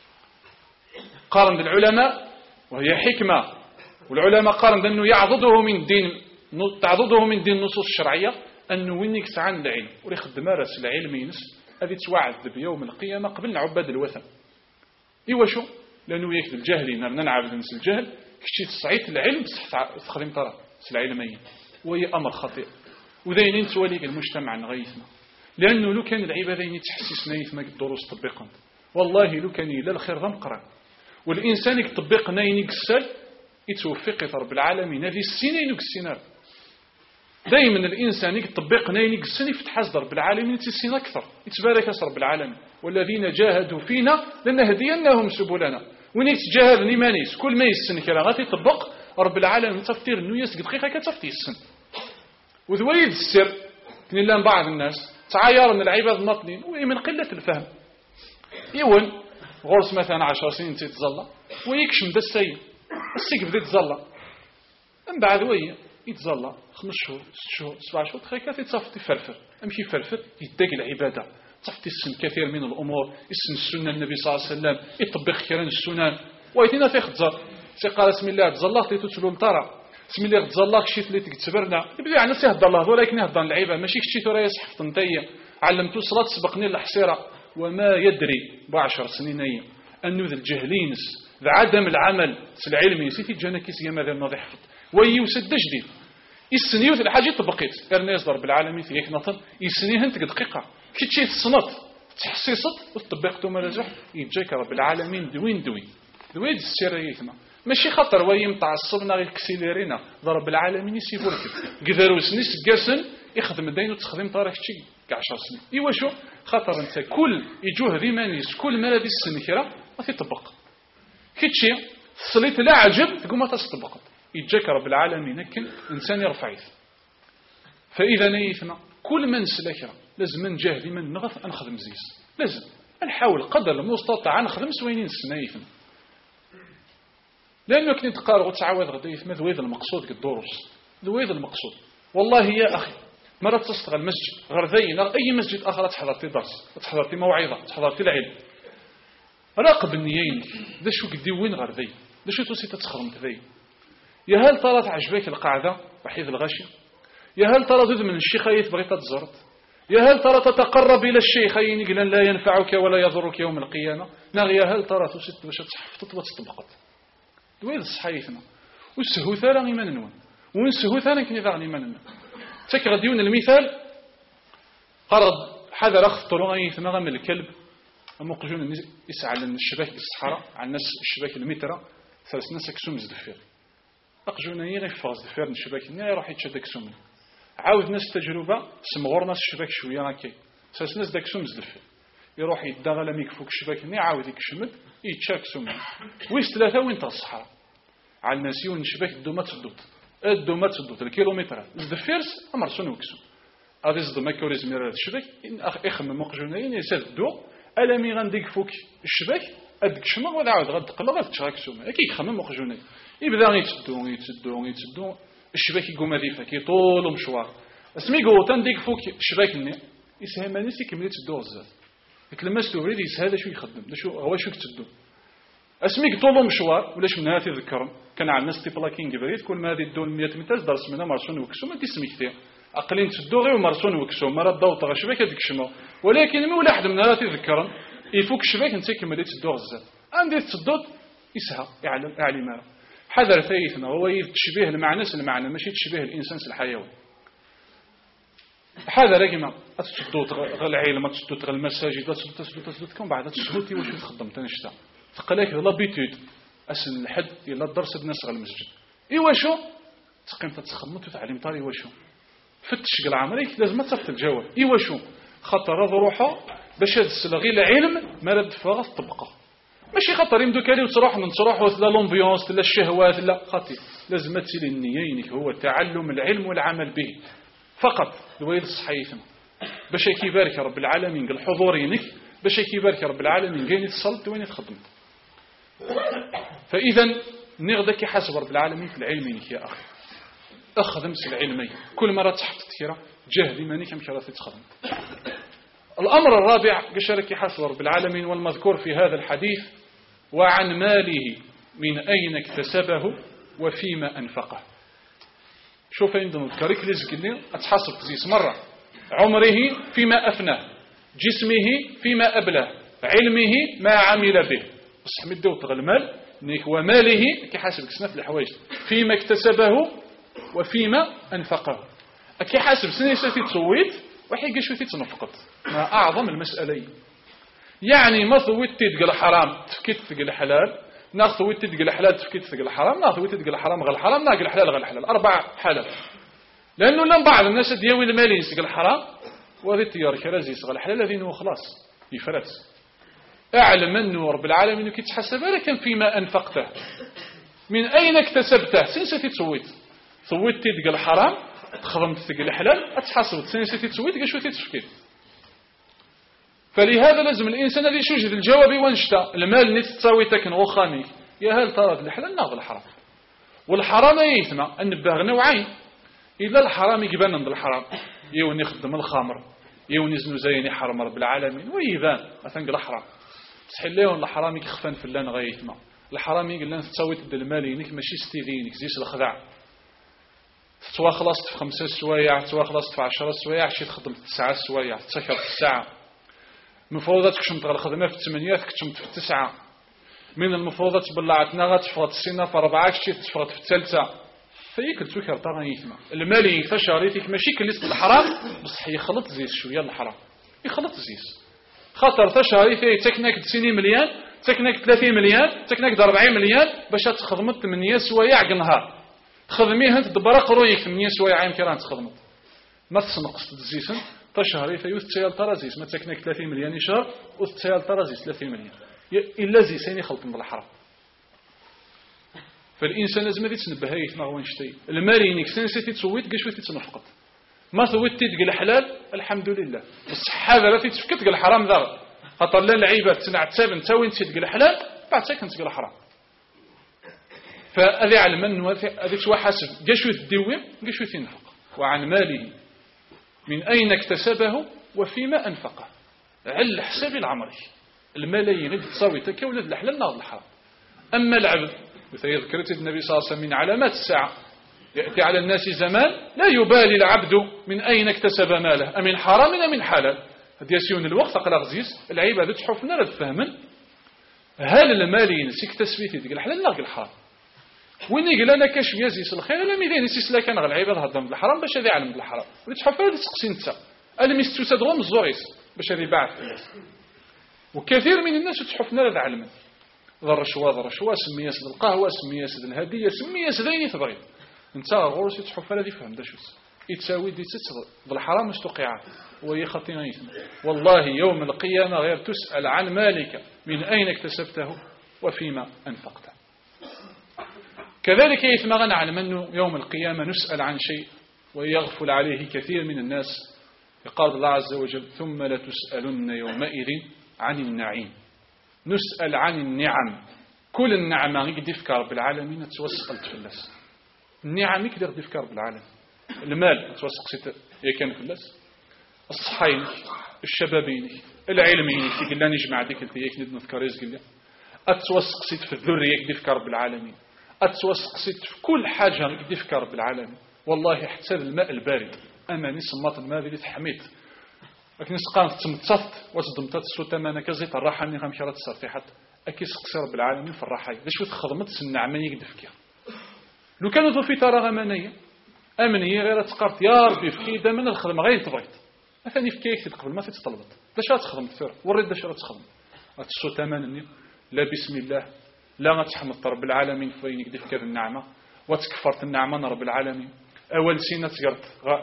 قارن بالعلماء وهي حكمة والعلماء قارن بأنه يعضده من دين تعضده من دين النصوص الشرعية أنه وينك عن العلم وريخد مارس العلم ينس هذه توعد بيوم القيامة قبل عباد الوثن إيوا شو لأنه يكذب الجاهلين نعبد نس الجهل كشي تصعيد العلم تخدم ترى العلمية وهي أمر خطير وذين توليك المجتمع نغيثنا لأنه لو كان العبادين يتحسسنا يثمك الدروس تطبيقا والله لو كان إلى الخير ذا مقرأ والإنسان يطبقنا ينقسل يتوفق رب العالمين هذه السنين ينقسلنا دائما الإنسان يطبق نين السن يفتح رب العالمين تسين أكثر يتبارك رب العالمين والذين جاهدوا فينا لنهدينهم سبلنا وين يتجاهد نيمانيس كل ما يسن كلا غادي يطبق رب العالمين تفطير انه يسق دقيقه كتفطي السن وذويد السر كاين لان بعض الناس تعاير من العباد المطلين ومن قله الفهم يون غرس مثلا عشر سنين تتزلى ويكشم دا السيد السيق بدا يتزلى من بعد وي يتزلى خمس شهور ست شهور سبع شهور دقيقه تتصفط يفرفر امشي يفرفر يدق العباده تفطي السن كثير من الامور السن السنه النبي صلى الله عليه وسلم يطبق كيران السنن ويتينا تيخزر قال بسم الله تزلق تتسلو لطرا بسم الله تزلق شيت اللي تكتبرنا يبدا يعني سيهضر الله ولكن يهضر اللعيبه ماشي كشي ثرا يصحف طنطيه علمتو صلاه سبقني الحصيره وما يدري بعشر سنين أيه انه ذا الجهلينس ذا عدم العمل العلمي سيتي جانا كيس يا ماذا ناضي حفظ ويوسد جديد السنيوت الحاجه طبقيت ارنيس ضرب العالمي فيك نطن يسنيه انت دقيقه كي تشي تصنط تحسيصت وتطبقتو مرزح يجيك رب العالمين دوين دوين دوين السريتنا ماشي خطر ويم تعصبنا غير كسيليرينا ضرب العالمين يسيبوا لك قدروا سنيس قاسن يخدم الدين وتخدم طارق شي كاع عشر سنين ايوا شو خطر انت كل يجوه ذي مانيس كل ما لابس السنكره ما تطبق كي تشي صليت لا عجب تقوم ما تطبق يجيك رب العالمين كن انسان يرفع يث فاذا نيثنا كل من سلكره لازم نجاهد من نغف نخدم زيس لازم نحاول قدر المستطاع نخدم سوينين السنايثنا لانه كنت تقارغ وتعاود غدا يثما ذويذ المقصود كالدروس ذويذ المقصود والله يا اخي مرة تستغل المسجد غير ذين اي مسجد اخر تحضرتي درس تحضرتي موعظه تحضرتي العلم راقب النيين ذا شو قدي وين غير ذي ذا شو توسي تتخرم ذي يا هل ترى تعجبك القاعده وحيد الغاشي يا هل ترى ذذ من الشيخيت بغيت تزرت يا هل ترى تتقرب إلى الشيخين قلا لا ينفعك ولا يضرك يوم القيامة نغ يا هل ترى تسد باش تحفظت وتطبقت دويد الصحيحنا والسهو ثاني إيمان نون ونسهو ثاني كني ذا إيمان نون تك غديون المثال قرض حذر أخذ طلوعي ثنغ من الكلب المقجون يسعى لنا الشباك بالصحراء على الناس الشباك المترة ثلاث ناس كسوم زدفير أقجونا يغفر زدفير من الشباك النية يروح يتشد كسوم عاود ناس تجربة سمغور ناس الشباك شوية راكي ثلاث ناس داكسوم زدفير يروح يدغل ميك فوق الشباك النية عاود يكشمد يتشاك سوم ويس ثلاثة وين الصحراء على الناس يون الشباك الدومة تدوت الدومة تدوت الكيلومترات زدفيرس أمر سنو كسوم هذا زد ما كوريز ميراد الشباك إخم مقجونين يساد الدو ألمي غنديك فوق الشباك أدك شمر ولا عاود غد قلب غد تشراك سوم أكي يخمم مقجونين يبدا يتسدو يتسدو يتسدو الشباك يقوم هذيفا كيطول مشوار اسمي قو تنديك فوق الشباك الني يسهم نسي كملي تسدو بزاف ديك لما ستوريد يسهل شو يخدم شو هو شو تسدو اسمي طول مشوار ولاش من هذه تذكرن كان على الناس تيبلاكين قبريت كل ما هذه الدول مئة متر درس منها مرسون وكسو ما تسمي كثير اقلين تسدو غير مرسون وكسو مرة ضوط غير شباك هذيك شمو ولكن ما ولا حد من هذا تذكرن يفوق الشباك انت كملي تسدو بزاف عندي تسدو يسها يعلم اعلم حذر ثالثنا هو تشبيه المعنى المعنى ماشي تشبيه الانسان الحيوان حذر كما تسدوت غير العلم تسدوت غير المساجد تسدوت تسدوت تسدوت كم بعد تسدوتي واش تخدم تنشتا تقلك لابيتود اسن الحد يلا درس الناس غير المسجد ايوا شو تقيم تتخمم وتتعلم طاري واشو فتش كاع عمرك لازم تفت الجواب ايوا شو خاطر روحه باش هاد غير العلم ما رد فاغ تطبقه ماشي خاطر يمدو كالي وتروح من تروح ولا لومبيونس لا الشهوات لا خاطر لازم تسيل النيين هو تعلم العلم والعمل به فقط الويل الصحيح باش كيبارك رب العالمين قال حضورينك باش كيبارك رب العالمين كاين تصلت وين تخدم فاذا نغدا كيحاسب رب العالمين في العلم يا اخي اخدم سل العلمي كل مره تحط تكيره جهدي ماني كم شرط تخدم الامر الرابع قشرك يحاسب رب العالمين والمذكور في هذا الحديث وعن ماله من اين اكتسبه وفيما انفقه شوف عندنا الكريك لزقني اتحاسب تزيس مره عمره فيما افناه جسمه فيما ابلاه علمه ما عمل به بس حمد دوت المال نيك وماله كيحاسب سنه الحوايج فيما اكتسبه وفيما انفقه كي حاسب سنه ساتي تصويت وحي شويه تنفقت ما اعظم المساله يعني ما ثويت تقل حرام تفكيت تقل حلال ناخذ ثويت تقل حلال تفكيت تقل حرام ناخذ ثويت تقل حرام غير حرام ناقل حلال غير حلال اربع حالات لأنه لم بعض الناس دياوي المالين سيق الحرام وهذه التيار كرازي سيق الحلال الذين هو خلاص يفرس أعلم أنه رب العالمين كي تحسب لك فيما أنفقته من أين اكتسبته سنسيتي تسويت سويت تيق الحرام تخدمت تيق الحلال أتحسبت سنسيتي تسويت قشو تتفكيت. فلهذا لازم الإنسان الذي يشوجد الجواب وانشتا المال اللي تساوي تكن وخامي يا هل ترى الحلال ناغ الحرام والحرام يثمى النباه نوعين. إلا الحرام يقبان عند الحرام يوني يخدم الخمر يوني زنو زيني حرم رب العالمين ويبان أثنق الحرام تحليون الحرام يخفن في اللان غايثما الحرام يقول لنا تساوي تد المالينك ماشي ستيذينك زيس الخدع تتوا خلصت في خمسة سوايع تتوا خلصت في عشرة سوايع شي تخدم في تسعة سوايع تسكر في الساعة مفروضات كشمت غير الخدمة في الثمانيات كشمت في التسعة من المفروضات بلعتنا غتفرط السنة في أربعة كشي تفرط في الثالثة فيك توكر طاغا يثما المالي فشاريتك ماشي كلست الحرام بصح يخلط زيس شويه الحرام يخلط زيس خاطر تشاري فيه تكناك تسيني مليان تكناك ثلاثين مليان تكناك أربعين مليان باش تخدمت ثمانية سوايع النهار تخدميه انت دبر قرويك ثمانية سوايع يمكن راه تخدمت ما تسنقص الزيسن تشاري فيه تسيال ترازيس ما تكناك ثلاثين مليان يشهر وتسيال ترازيس ثلاثين مليان الا زيسين يخلط من الحرام. فالإنسان لازم يتنبه هاي ما هو نشتي المالينك سنسيتي تسويت قشوي تتنفقت ما سويت تلقى الحلال الحمد لله بصح هذا لا تتفكت تلقى الحرام ذا خاطر لا العيبه تنع تسابن تاوين تلقى الحلال بعد ساكن تلقى الحرام. فهذا علم انه هذا شو حاسب قشوي تدوي قشوي تنفق وعن ماله من اين اكتسبه وفيما انفقه على حساب العمر الملايين اللي تساوي تكولد الحلال ناض الحرام. اما العبد وسيذكرت النبي صلى الله عليه وسلم من علامات الساعة يأتي على الناس زمان لا يبالي العبد من أين اكتسب ماله أمن حرام أم من حلال هذا يسيون الوقت أقل أغزيز العيبة ذات حفنا للفهمن هل المالين سيكتسبيتي تقول حلال لا الحرام وين يقول أنا كشف يزيس الخير لم يدين يسيس لك أنا العيبة هذا من الحرام باش هذا علم الحرام ذات حفنا لتسقسين تسا أنا مستوسد غم الزوريس باش هذا بعد وكثير من الناس تحفنا لذا علم ذا الرشوة ذا الرشوة سمية سد القهوة سمية سد الهدية سمية سد أين تبغي انت غورس يتحف لا يفهم ده شو يتساوي دي تسد بالحرام مستقعات وهي خطيئة يثم والله يوم القيامة غير تسأل عن مالك من أين اكتسبته وفيما أنفقته. كذلك يثم غنى على منه يوم القيامة نسأل عن شيء ويغفل عليه كثير من الناس يقال الله عز وجل ثم لتسألن يومئذ عن النعيم نسأل عن النعم كل النعمة يقدر يفكر بالعالمين توسقلت في الناس النعم يقدر يفكر بالعالم المال توسق ست يكن في الناس الصحين الشبابين العلمين يقول لنا نجمع ديك اللي يكند نذكر رزق الله اتوسق ست في الذرية يقدر يفكر بالعالمين اتوسق ست في كل حاجة يقدر يفكر بالعالمين. والله حتى الماء البارد أماني صمات الماء اللي تحميت لكن سقان تمتصت وصدمت السوت أمانا كزيت الراحة اللي غام شرط الصرفيحات أكيد سقسر بالعالمين في الراحة ليش وتخدمت النعمة يقدر فيها لو كانوا ذو في ترى أمانية أمنية غير تقارت يا ربي في كيدا من الخدمة غير تبغيت أثاني في كيك تقبل ما تتطلبت لا شرط تخدم ثور ورد شرط تخدم السوت أمانني لا بسم الله لا غتحمد رب العالمين فين يقدر في كذا النعمة وتكفرت النعمة رب العالمين أول سنة تقرت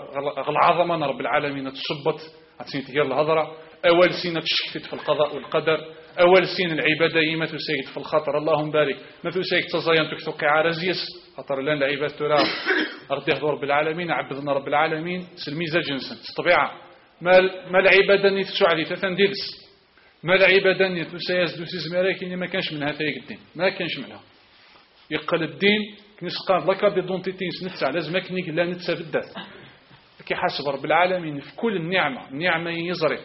العظمة رب العالمين تصبت عطيني تقرأ الهضرة أول سنة تشكت في القضاء والقدر أول سنة العبادة ما تسيد في الخاطر اللهم بارك ما تسيد تزين تكتوقع عرزيس خاطر لان العبادة ترى أرضي رب العالمين عبدنا رب العالمين سلميزة جنسا الطبيعة ما ما العبادة اللي تسعدي تثنديلس ما العبادة اللي تسيز دوسيز مراكين ما كانش منها في الدين ما كانش منها يقل الدين كنسقان لك بدونتيتين نتسع لازم كنيك لا نتسى بالذات كي حسب رب العالمين في كل النعمة النعمة يزري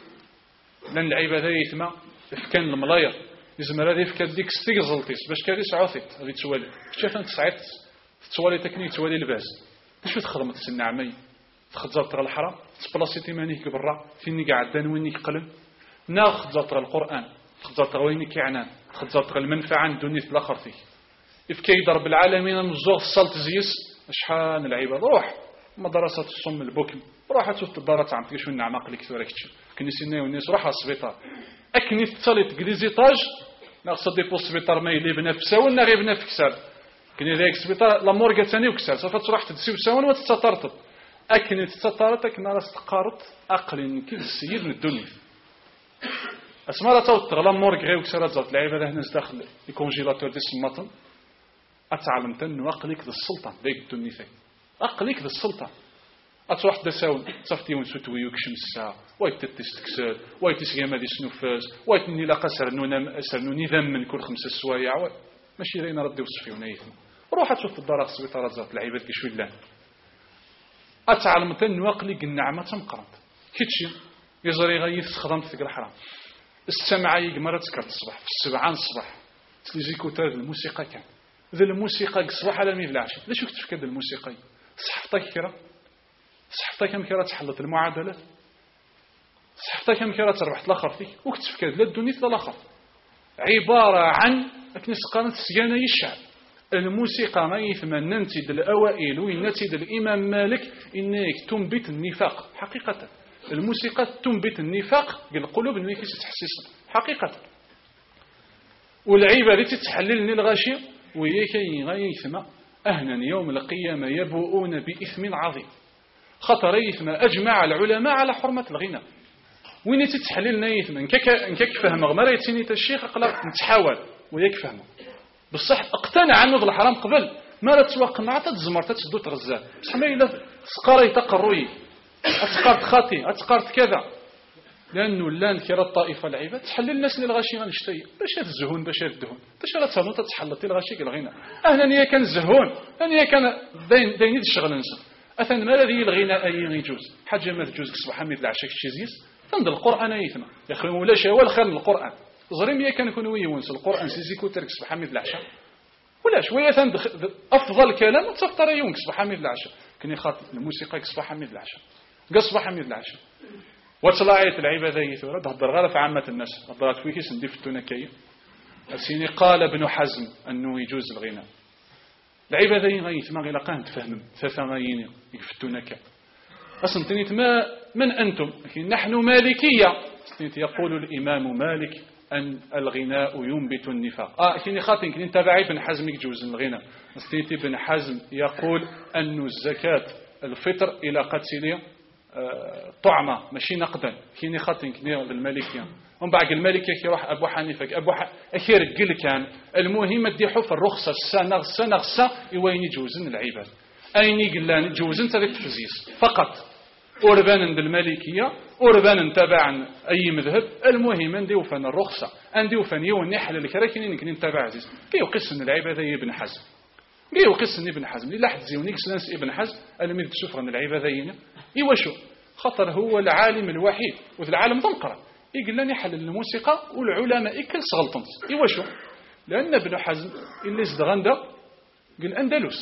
لأن العبادة يتما كان الملاير يزمر هذه في كديك استيقظلتيس باش كادي سعوثيت هذه توالي شاف انت سعيت توالي تكنيك توالي الباس شو تخدمت النعمة تخزر ترى الحرام تبلاصيتي مانيك برا فيني قاعد دانوينيك قلم ناخذ ترى القرآن تخزر ترى وينك يعنان تخزر ترى المنفعة عن الدنيا في الآخر فيه إفكي ضرب العالمين مزوغ الصلت زيس شحال العبادة روح مدرسة الصم البكم روح تشوف الدارة عم تقول شو النعمة قلك ثورك تشوف كنيسينا والناس روح السبيطار أكني تصلي تقليزيطاج ناقص دي بوست سبيطار ما يلي بنفسه ولا غير بنفسه كني ذاك السبيطار لامور قتاني وكسر سوف تروح تدسي وساون وتتطرطب أكنت تطارتك نرى استقارت أقل كل السيد من الدنيا اسمع لا توت غلامور غير وكسرات زوت لعيبه هنا داخل الكونجيلاتور ديال السماطن اتعلم تنو اقليك للسلطه ديك الدنيا اقليك للسلطه اتروح دساون صفتي ونسوتوي وكشمسا وايت تستكسر وايت سيما دي سنوفاز وايت ني لا قصر نونا سرنو نظام من كل خمسه سوايع ماشي لينا ردي وصفي ونيثم روح تشوف الدار السبيطارات زوت لعيبه كي شوي لا اتعلم تنو اقليك النعمه تمقرض كيتشي يزري غيث خدمت في الحرام السمع يقمر تكرت الصباح في السبعان الصباح تليزيكوتار الموسيقى كان ذا الموسيقى الصباح على ميل العشاء ليش كنت في كذا الموسيقى صحفتك كرا صحفتك كم كرا تحلت المعادلات صحفتك كم كرا تربحت الاخر فيك وكنت في كذا لا الدنيا لا الاخر عباره عن كنس قانت سيانه الشعب الموسيقى ما يثمن ننتج الاوائل وينتج الامام مالك انك تنبت النفاق حقيقه الموسيقى تنبت النفاق بالقلوب اللي تتحسس حقيقة والعيبة اللي تتحللني الغاشية وهي كي غيثم أهنا يوم القيامة يبوؤون بإثم عظيم خطر يثم أجمع العلماء على حرمة الغنى وين تتحللنا يثم انك فهم غمرة يتسيني الشيخ أقلق نتحاول وياك فهمه بالصح اقتنع عنه بالحرام قبل ما لا توقع تتزمر تتسدو تغزال بصح ما إلا سقاري تقروي أتقارت خاطي أتقارت كذا لأنه لان كرا الطائفة العيبة تحلل الناس للغاشي غنشتي باش الزهون باش الدهون باش لا تصنو تتحلطي الغاشي الغنى أهلا نيا كان الزهون أهلا كان داين داين الشغل نسا أثن ما الذي الغناء أي يجوز حاجة ما تجوز كسب حميد العشاء الشيزيس تند القرآن أيثنا يا أخي ولا شيء ولا خير القرآن زريم يا كان يكونوا يونس القرآن سيزيكو ترك كسب حميد العشاء ولا شوية ثند أفضل كلام تفطر يوم كسب حميد العشاء كني خاطر الموسيقى كسب حميد العشاء قصبة حميد العشاء وصلاعية العبادة يثورة تهضر غالة في عامة الناس هضرات فيكي سندي في التونكية السيني قال ابن حزم أنه يجوز الغناء العبادة يغيث ما غير قاهن تفهم فثمين يفتونك أصلا ما من أنتم نحن مالكية يقول الإمام مالك أن الغناء ينبت النفاق آه كني خاطئ كني تابعي ابن حزم يجوز الغناء استنتي ابن حزم يقول أن الزكاة الفطر إلى قتل آه طعمة ماشي نقدا كيني خاطئ كني بالمالكية ومن بعد المالكية كيروح أبو حنيفة أبو ح... أخير قل كان المهم ديحو في الرخصة السنة السنة السنة وين يجوزن العباد أين يقلان يجوزن تريد تفزيس فقط أوربان بالمالكية أوربان تبع أي مذهب المهم نديو فن الرخصة نديو فن يوم نحل الكراكين نكني نتابع عزيز كي يقسم العبادة ابن حزم كي يقسم ابن حزم اللي لاحظ زيونيك سلانس ابن حزم الميد تشوف عن العبادة إيوا شو خطر هو العالم الوحيد وفي العالم تنقرأ يقول لنا يحل الموسيقى والعلماء إكل صغلطنس إيوا شو لأن ابن حزم اللي زدغندا قال أندلس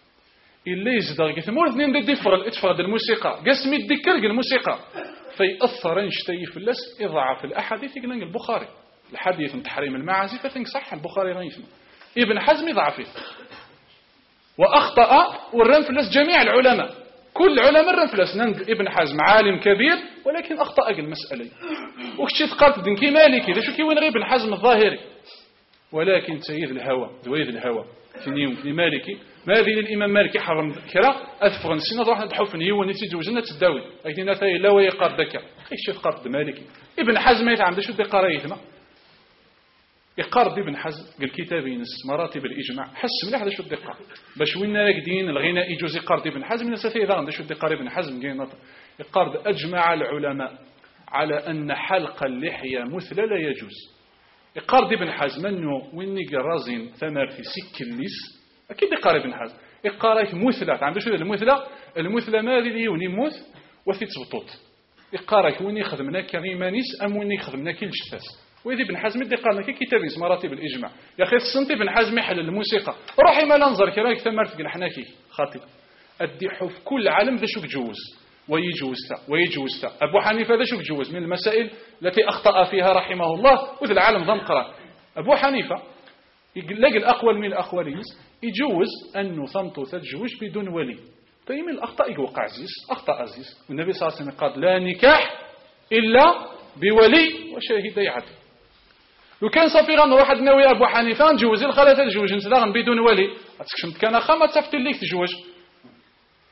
اللي يزدغ كثمور اثنين دي ديفرال اتفرد الموسيقى قسم يتذكر الموسيقى فيأثر انشتي في اللس إضعاف الأحاديث يقول البخاري الحديث من تحريم المعازف فتنك صح البخاري غيثم ابن حزم يضعفه وأخطأ والرن في اللس جميع العلماء كل علماء الرن في اللس ابن حزم عالم كبير ولكن أخطأ المسألة وكشف قالت دنكي مالكي ذا شو كي وين غير ابن حزم الظاهري ولكن سيد الهوى ذويذ الهوى كنيوم كني مالكي ما هذه الإمام مالك يحرم كرا أثفغن سنة روح ندحوف نيو ونتي جوجنا تداوي أيدينا ثاي لا ويقار دكا إيش يقار مالكي ابن حزم يتعمد شو دقارة يثما يقار ابن حزم قال كتابين مراتب الإجماع حس مليح هذا شو الدقة باش وين راكدين الغناء يجوز يقار ابن حزم الناس ثاي ذا عنده شو الدقار ابن حزم جاي نط يقار أجمع العلماء على أن حلق اللحية مثلى لا يجوز يقار ابن حزم أنه وين رازين ثمر في سك الليس أكيد يقارب ابن حزم يقارب مثلى عندو شو المثلى المثلى ما ذي يوني موت وثي تبطوط يقارب وين يخدمنا كغيمانيس أم وين يخدمنا كالجثاس وإذا ابن حزم يدي قارنا كي كتاب اسمه مراتب الإجماع يا أخي السنتي ابن حزم يحل الموسيقى روحي ما ننظر كراك ثمرت قل حناكي خاطئ أديحو في كل عالم ذا شو جوز ويجوزتا ويجوزتا أبو حنيفة ذا شو جوز من المسائل التي أخطأ فيها رحمه الله وذا العالم ضمقرا أبو حنيفة يلاقي الأقوال من الأقوالين يجوز أنه ثمتو تتجوج بدون ولي طيب من الأخطاء يوقع عزيز أخطأ عزيز والنبي صلى الله عليه وسلم قال لا نكاح إلا بولي وشاهدي عدل لو كان صفيغا واحد ناوي أبو حنيفة نجوز الخالة تتجوج نسلاغن بدون ولي أتكشمت كان خامة تفتل ليك تجوج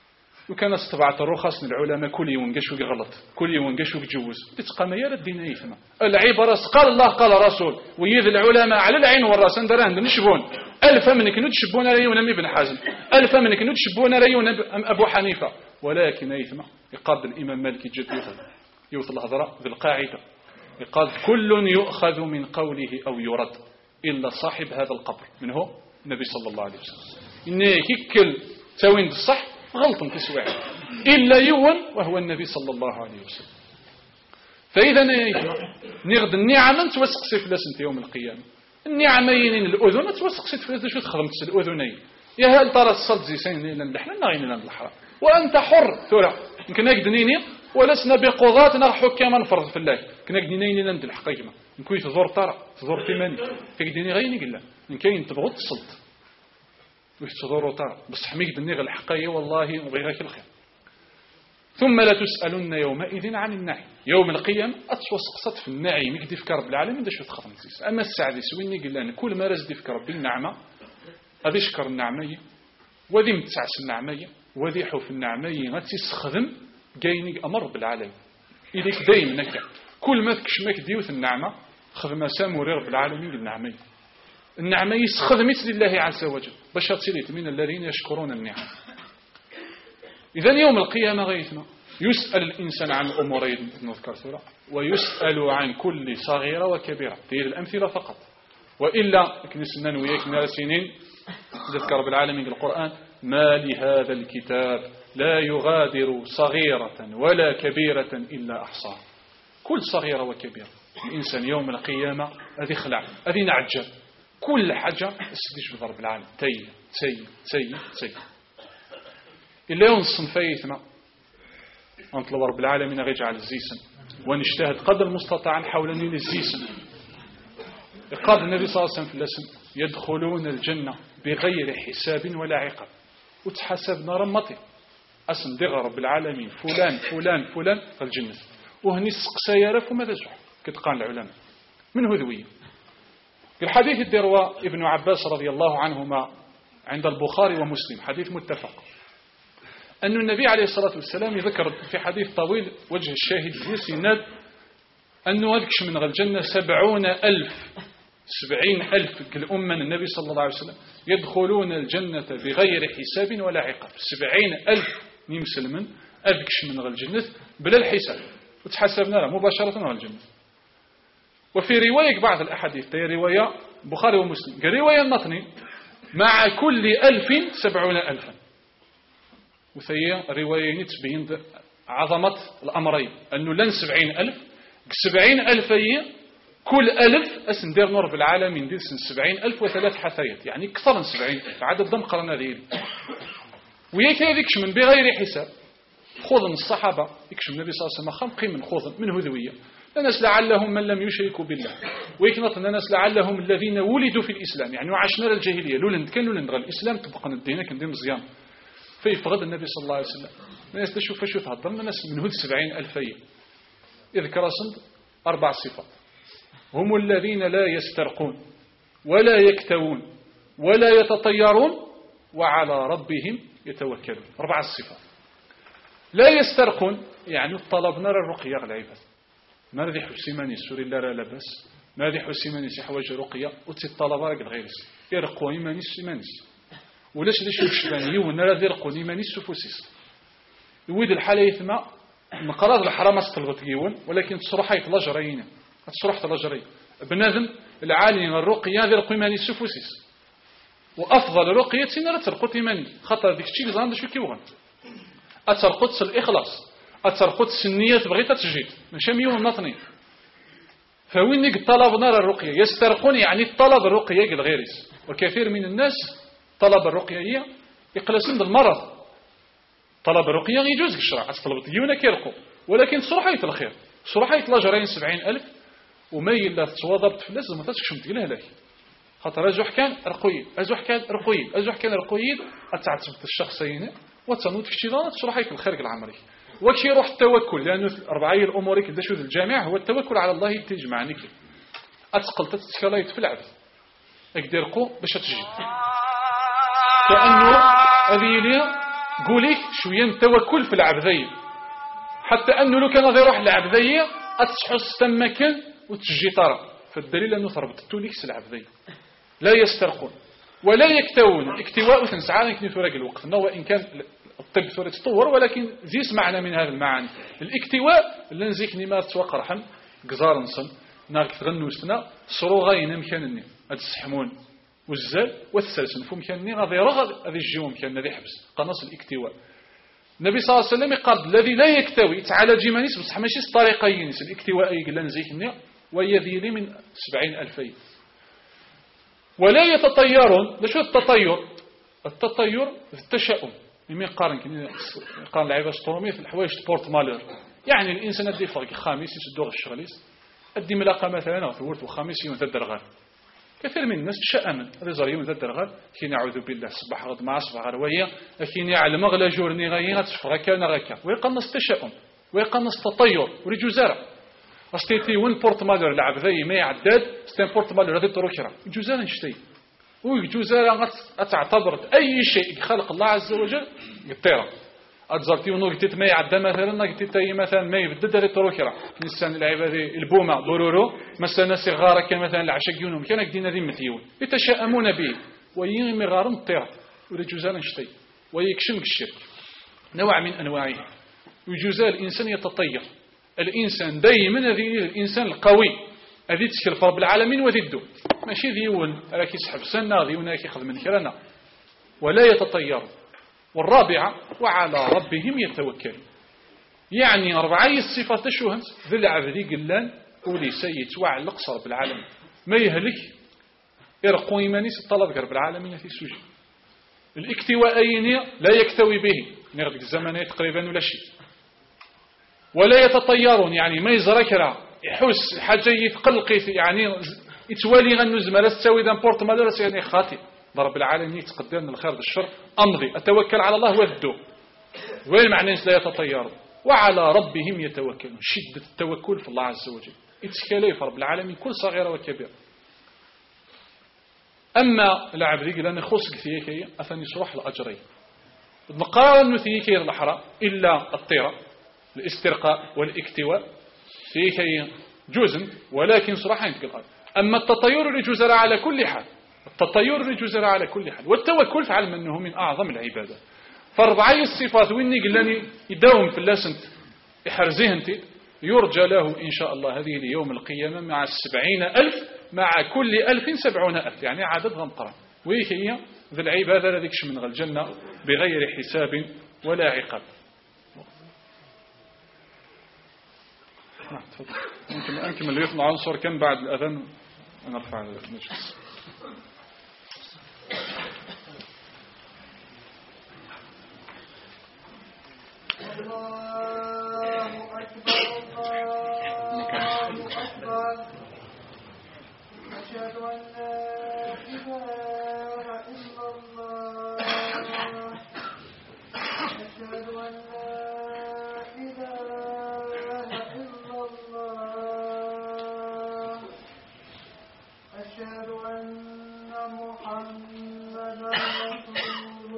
وكان استبعت الرخص من العلماء كل يوم قشوك غلط كل يوم قشوك جوز تتقام يا الدين يثمى العبارة قال الله قال رسول ويذ العلماء على العين والراس اندران نشبون ألف من كنود شبون ريون ابن حزم ألف من كنود شبون ريون أبو حنيفة ولكن يثمى يقاد الإمام مالك جد يوصل يوصل الهضراء بالقاعدة يقال كل يؤخذ من قوله أو يرد إلا صاحب هذا القبر من هو النبي صلى الله عليه وسلم إنه كل تاوين الصح غلط كسوع إلا يون وهو النبي صلى الله عليه وسلم. فإذا نغد النعمة توسق في لسنة يوم القيامة النعمين الأذن توسق في لسنة شو تخدمت الأذنين يا هل ترى الصلت زي سين لنا اللحنا نغين لنا اللحرة وأنت حر ثورة يمكن نقدنيني ولسنا بقضاتنا حكاما فرض في الله كنا قدنيني لنا الحقيقة نكوي تزور ترى تزور ثمانية كقدني غيني قلنا إن كاين تبغض الصلت وش تزور ترى بس حميك دنيغ الحقيقة والله وغيرك الخير. ثم لا تسألن يومئذ عن النعيم يوم القيامة أتوسقصت في النعيم يقدي في كرب العالمين ده شو تخرم تيس أما السعدي سويني قلنا كل ما رزدي في كرب النعمة أذي شكر النعمية وذي متسعس النعمية وذي حوف النعمية غتسخدم جايني أمر بالعالم إليك دايم نكا كل ما تكشمك ديوث النعمة خدم ساموري رب العالمين النعمية النعمية خدمت لله عز وجل باش تصيريت من الذين يشكرون النعم. إذن يوم القيامة غيثنا يسأل الإنسان عن أمورين نذكر سورة ويسأل عن كل صغيرة وكبيرة دير الأمثلة فقط وإلا كنسنا وياك من سنين ذكر بالعالمين القرآن ما لهذا الكتاب لا يغادر صغيرة ولا كبيرة إلا أحصاها كل صغيرة وكبيرة الإنسان يوم القيامة هذه خلع هذه نعجة كل حاجة استديش بضرب العالم تي تي تي تي إلا ينصن فايثنا أنطلب رب العالمين غيجعل الزيسن ونجتهد قدر المستطاع حول نيل الزيسن. قال النبي صلى الله عليه وسلم في اللسن يدخلون الجنة بغير حساب ولا عقاب وتحسبنا رمطي أسن دغ رب العالمين فلان فلان فلان الجنة وهني السقسا يعرف وماذا زح كتقان العلماء من هو ذوي. الحديث الدروى ابن عباس رضي الله عنهما عند البخاري ومسلم حديث متفق أن النبي عليه الصلاة والسلام يذكر في حديث طويل وجه الشاهد زيس يناد أنه هذكش من الجنة سبعون ألف سبعين ألف كالأمة النبي صلى الله عليه وسلم يدخلون الجنة بغير حساب ولا عقاب سبعين ألف نمسلمن أذكش من الجنة بلا الحساب وتحسبنا له مباشرة على الجنة. وفي رواية بعض الأحاديث هي رواية بخاري ومسلم رواية النطني مع كل ألف سبعون ألفا وثي رواية تبين عظمة الأمرين أنه لن سبعين ألف سبعين ألف هي كل ألف أسندير نور بالعالمين دي سن سبعين ألف وثلاث حثايات يعني أكثر من سبعين ألف عدد ضم قرنا ذي وياك هذيكش من بغير حساب خوض من الصحابة يكشف النبي صلى الله عليه وسلم خمقي من خوض من هذوية الناس لعلهم من لم يشركوا بالله ويكنط الناس لعلهم الذين ولدوا في الإسلام يعني وعشنا الجاهلية لولند كان لولند غير الإسلام تبقى ندينا كندي مزيان فيفقد النبي صلى الله عليه وسلم الناس تشوف شو تهضر الناس من هود سبعين ألفية يذكر صند أربع صفات هم الذين لا يسترقون ولا يكتوون ولا يتطيرون وعلى ربهم يتوكلون أربع الصفات. لا يسترقون يعني طلبنا الرقية العباد ما رضي حسيماني سوري لا لا لبس ما رضي حسيماني حواج رقية وتطلب لك الغيرس يرقوا إيماني سيمانيس ولاش ليش الشباني ونا رضي يرقوا إيماني سفوسيس يويد الحالة يثمى مقراض الحرام استلغت جيون ولكن تصرح يتلاجرين تصرح تلاجرين بنادم العالي الرقية يرقوا إيماني سفوسيس وأفضل رقية سنة ترقوا إيماني خطر ديك تشيك زاند شو كيوغن أترقص الإخلاص أترقص النية بغيت تجيد مش ميوم نطني فوينك طلب نار الرقية يسترقون يعني طلب الرقية الغيرس وكثير من الناس طلب الرقية يقلسون بالمرض طلب الرقية يجوز الشرع أتطلب ديونك يرقوا ولكن صراحة الخير صراحة لاجرين سبعين ألف وما إلا تواضبت في اللازم ما تسكشم تقلها لك خاطر أزوح كان رقوي أزوح كان رقوي أزوح كان رقوي أتعتبت الشخصين وتنوت في الشيطان صراحة في الخارج العملي وكي يروح التوكل لأنه أربعية الأمور كده شو الجامع هو التوكل على الله تجمعني كي أتقل تتكلايت في العبد أقدر قو باش تجي كأنه أبي لي قوليك شوية التوكل في العبدية، حتى أنه لو كان غير روح العبدية أتحس تمكن وتجي طرى، فالدليل أنه ثربتتو ليكس العبدية لا يسترقون ولا يكتوون. الاكتواء تنسعى يمكن ثورة الوقت وإن كان الطب ثورة تطور، ولكن زيس معنى من هذا المعاني. الاكتواء اللي نزيك نمار توقع رحم قزار نصن نارك تغنوستنا صروغين مكانني هاد السحمون والزال والسلسل فو مكانني غادي رغد هذا الجيوم كان ذي حبس قناص الاكتواء. النبي صلى الله عليه وسلم قال الذي لا يكتوي تعالى جيمانيس بصح ماشي طريقين الاكتواء يقول نزيك ويذي لي من سبعين ألفين ولا يتطيرون. شو التطير؟ التطير التشاؤم يمين قارن قارن العيبة سترومي في الحوايج بورت مالور، يعني الإنسان أدي فرق خامس يسدوغ الشغليس أدي ملاقة مثلا في ورث وخامس يوم ذا الدرغال. كثير من الناس تشأمن رزار يوم ذا الدرغال كين يعوذ بالله صباح غد مع صباح غروية لكن يعلم أغلى جورني غيين تشفغ كان غكا ويقنص تشاؤم ويقنص تطير وريجو زارع أستيتي وين بورت مالور لعب ذي ما يعداد ستين بورت مالور هذي طروكرا جوزان نشتي وجوزان أتعتبر أي شيء خلق الله عز وجل يطيره أتزرتي ونقطة ما يعدى مثلا نقطة مثلا ما يبدد هذي طروكرا نسان العبادة البومة برورو مثلا صغارة كان مثلا العشاقيونهم كان يقدينا ذي مثيون يتشاءمون به ويين مغارم الطيرة ورجوزان نشتي ويكشمك الشرك نوع من أنواعه. وجوزان الإنسان يتطير الإنسان دائما هذه الإنسان القوي هذه تشكل رب العالمين وذده ماشي ذيون راك يسحب سنة ذيون راك ياخذ من كرنا ولا يتطير. والرابعة وعلى ربهم يتوكلون، يعني أربعة الصفات شوهنت ذي العبدي قلان ولي سيد وعلق رب العالمين ما يهلك يرقوا إيمانيس الطلب رب العالمين في سجن. الاكتواءين لا يكتوي به نغدق الزمن تقريبا ولا شيء. ولا يتطيرون يعني ما يزرك راه يحس حاجة يتقلق يعني يتوالي غنوز ما لا تساوي ذا بورت ما لا يعني خاطئ رب العالمين يتقدم الخير بالشر أمضي أتوكل على الله وذو وين معنى لا يتطيرون وعلى ربهم يتوكلون. شدة التوكل في الله عز وجل اتكالي في رب العالمين كل صغيرة وكبيرة. أما العبد يقول أنا خصك ثيكي أثني صروح الأجري نقارن ثيكي الأحرى إلا الطيرة الاسترقاء والاكتواء ثيكي جزء ولكن صراحة يتقل. أما التطير لجزر على كل حال التطير لجزر على كل حال والتوكل فعلم أنه من أعظم العبادة. فاربعي الصفات وإني قلني يداوم في اللسنت يحرزيه انت يرجى له إن شاء الله هذه اليوم القيامة مع السبعين ألف مع كل ألف سبعون ألف يعني عدد غمقرة وإيه هي ذي العبادة لذيكش من الجنة بغير حساب ولا عقاب. ممكن أنكم اللي يطلع عنصر كم بعد الأذان نرفع المجلس. الله أكبر الله أكبر أشهد أن لا إله إلا الله أشهد أن لا إله إلا الله أشهد أن محمدا رسول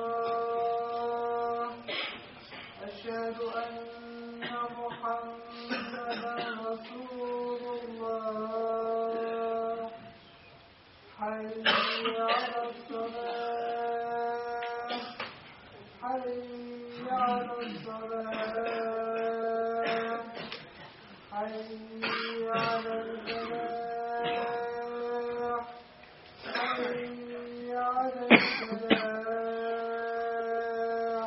الله أشهد أن محمدا رسول الله حي على الصلاة حي على الصلاة حي على الفلاح حي على الفلاح.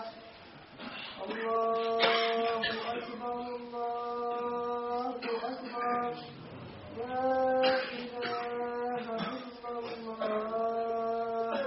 الله أكبر الله أكبر لا إله إلا الله.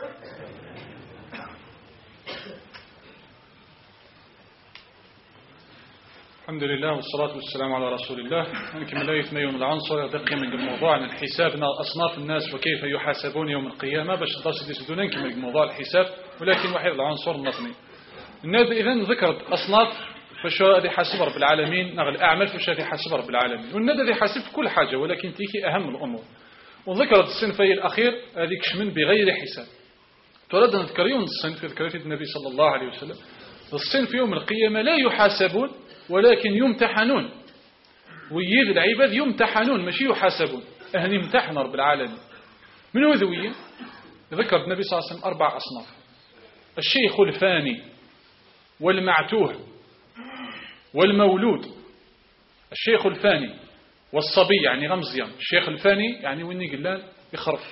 الحمد لله والصلاة والسلام على رسول الله. نكمل آية يوم العنصر دقي من الموضوع عن الحساب أصناف الناس وكيف يحاسبون يوم القيامة باش ندرس يسدون نكمل موضوع الحساب ولكن واحد العنصر النظمي. النبي إذن ذكرت أصناف فشو هذه حاسب رب العالمين نغل أعمال فشو هذه حاسب رب العالمين والندى هذه حاسب في كل حاجة ولكن تيكي أهم الأمور. وذكرت الصنفي الأخير هذيك شمن بغير حساب. ترد أن نذكريون الصنف ذكرت النبي صلى الله عليه وسلم الصين في يوم القيامة لا يحاسبون ولكن يمتحنون. ويد العباد يمتحنون ماشي يحاسبون. أهل يمتحن رب العالمين. من هو ذوية؟ ذكر النبي صلى الله عليه وسلم أربع أصناف: الشيخ الفاني والمعتوه والمولود. الشيخ الفاني والصبي يعني غمزيان. الشيخ الفاني يعني ويني قلان يخرف،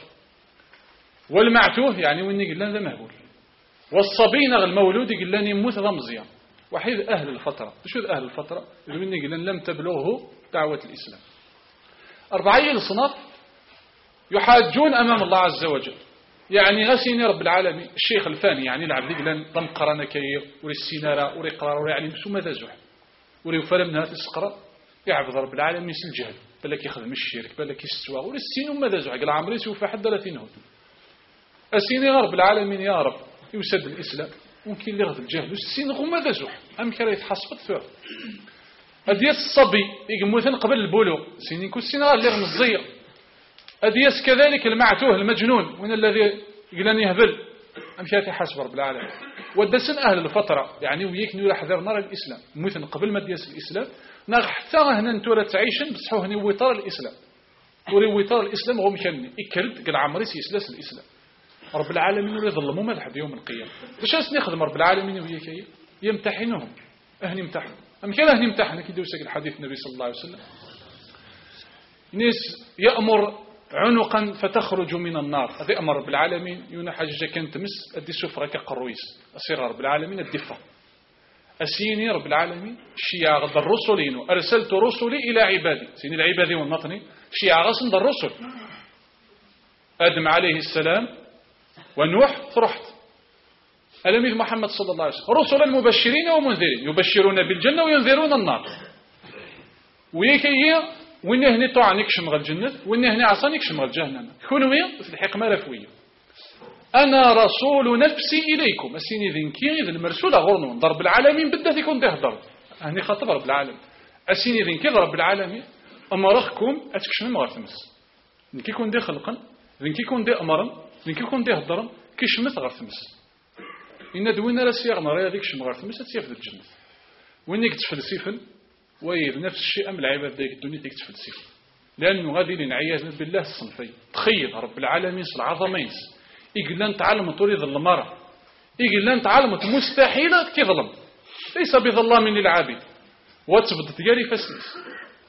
والمعتوه يعني ويني قلان ذا مهبول، والصبي نغ المولود قلان يموت غمزيان. وحيد أهل الفترة. شو أهل الفترة؟ اللي ويني قلان لم تبلغه دعوة الإسلام. أربعين الصناف يحاجون أمام الله عز وجل. يعني غسيني رب العالمين. الشيخ الفاني يعني العبد قلان ضم قرانا كير وري السينارة وري قرار وري علم سو ماذا زح وري وفلم نهات السقرة يعبد رب العالمين يسل الجهل بالك يخدم الشرك بالك يستوى وري السين وماذا زح قال عمري سوف حد ثلاثين هود السين رب العالمين يا رب يسد الإسلام ممكن اللي غد الجهل والسين غو ماذا زح أم كرا يتحسبت ثور أديس الصبي يقموثن قبل البلوغ سينين كل سنة اللي غمزية. أديس كذلك المعتوه المجنون وين الذي يقلن يهبل أم كاتي حسب رب العالمين. ودسن أهل الفترة يعني ويك نور حذر نار الإسلام مثل قبل ما ديس الإسلام نغ حتى هنا نتورا تعيشن بس هو هني وطار الإسلام وري وطار الإسلام هو مكاني إكلت قال عمري سيسلس الإسلام. رب العالمين يظلموا ملحد يوم القيامة. باش نخدم رب العالمين وياك يمتحنهم أهل يمتحن أم كان أهل يمتحن كي دوسك الحديث النبي صلى الله عليه وسلم ناس يأمر عنقا فتخرج من النار. هذا أمر رب العالمين يونا حاجة كانت تمس أدي سفرة كقرويس أصير رب العالمين الدفة أسيني رب العالمين شيعة غد الرسلين أرسلت رسلي إلى عبادي سيني العبادي والنطني شيعة غصن الرسل آدم عليه السلام ونوح فرحت ألميذ محمد صلى الله عليه وسلم رسلا مبشرين ومنذرين يبشرون بالجنة وينذرون النار. ويكي وين هني طاع نكشم غير الجنة وين هني عصا نكشم غير الجهنم. كونوا في الحكمة رفوية. أنا رسول نفسي إليكم أسيني ذنكي إذا المرسول غرنون ضرب العالمين بدأت يكون تهدر هني خاطب رب العالمين أسيني ذنكي ضرب العالمين أمرخكم أتكشم غير تمس ذنكي كون دي خلقا ذنكي كون دي أمرا ذنكي كون دي هدرا كشمت غير تمس. إن دوينا لا سياغ نرى هذيك شمغار ثمسة تسيف الجنة وإنك تفلسفن وير نفس الشيء أم العباد ديك الدنيا ديك تفلسفن لأنه غادي لنعياذ بالله الصنفي. تخيل رب العالمين العظمين يقول لن تعلم تريد المرأة يقول لن تعلم مستحيلة كظلم ليس بظلام للعابد وتبدأ تجاري فسنس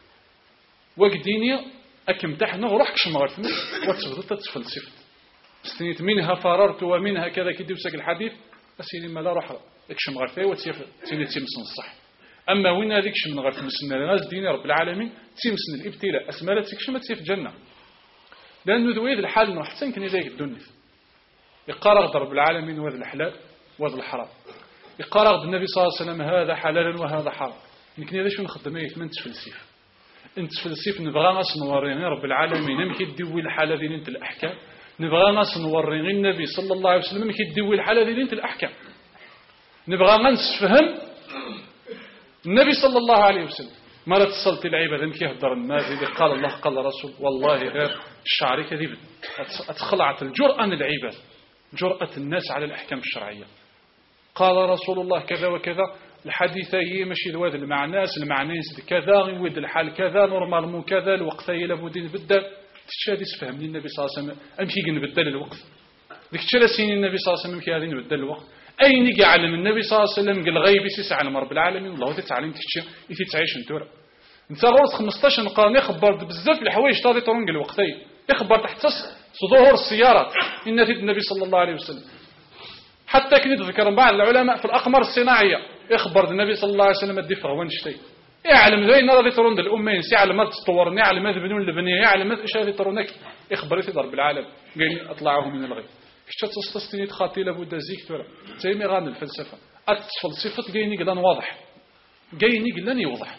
وقديني أكم تحنا وروحك شمغار ثمسة وتبدأ تتفلسفن استنيت منها فررت ومنها كذا كي دوسك الحديث أسيني ما لا روح اكشم غرفة وتسيف سيني تيمسن الصح. أما وين هذيك شم غرفة مسنا الناس ديني رب العالمين تيمسن الابتلاء أسمالة تكشم تسيف جنة لأنه ذويذ الحال إنه حسن كني ذيك الدنيا يقارغ رب العالمين وهذا الحلال وهذا الحرام يقارغ النبي صلى الله عليه وسلم هذا حلال وهذا حرام. يمكن هذا شو نخدمه يثمن تفلسيف أنت تفلسيف نبغى ناس نوريني رب العالمين يمكن يدوي الحالة ذي أنت الأحكام نبغى ناس نورين النبي صلى الله عليه وسلم كي يدوي الحالة ذي انت الأحكام نبغى نسفهم النبي صلى الله عليه وسلم ما اتصلت العبادة مكي يهدر الناس اللي قال الله قال رسول والله غير الشعري كذب اتخلعت الجرأة العبادة جرأة الناس على الأحكام الشرعية. قال رسول الله كذا وكذا الحديث هي ماشي ذوات المعناس المعناس كذا ويد الحال كذا نورمال مو كذا الوقت هي لابد نبدل تشادي سفهم النبي صلى الله عليه وسلم أمشي نبدل الوقت ذيك الثلاثين النبي صلى الله عليه وسلم كي هذه نبدل الوقت أين يعلم النبي صلى الله عليه وسلم قال غيب يسيس على رب العالمين والله تتعلم تشي يتي تعيش انتورا انت غورت خمسطاش قرن يخبر بزاف الحوايج تاضي طرونق الوقتين يخبر تحت ظهور السيارات إن في النبي صلى الله عليه وسلم حتى كنت ذكر بعض العلماء في الأقمار الصناعية يخبر النبي صلى الله عليه وسلم الدفع وانشتي يعلم ذي نرى ترون ذي الأمين يعلم ماذا تطورني يعلم ماذا بنون البنية يعلم ماذا إيش هذه ترونك يخبر في ضرب العالم قال أطلعه من الغيب كشت تصطني تخاطي لابد زيك ترى تيمي غان الفلسفة الفلسفة جايني قلان واضح جايني قلان يوضح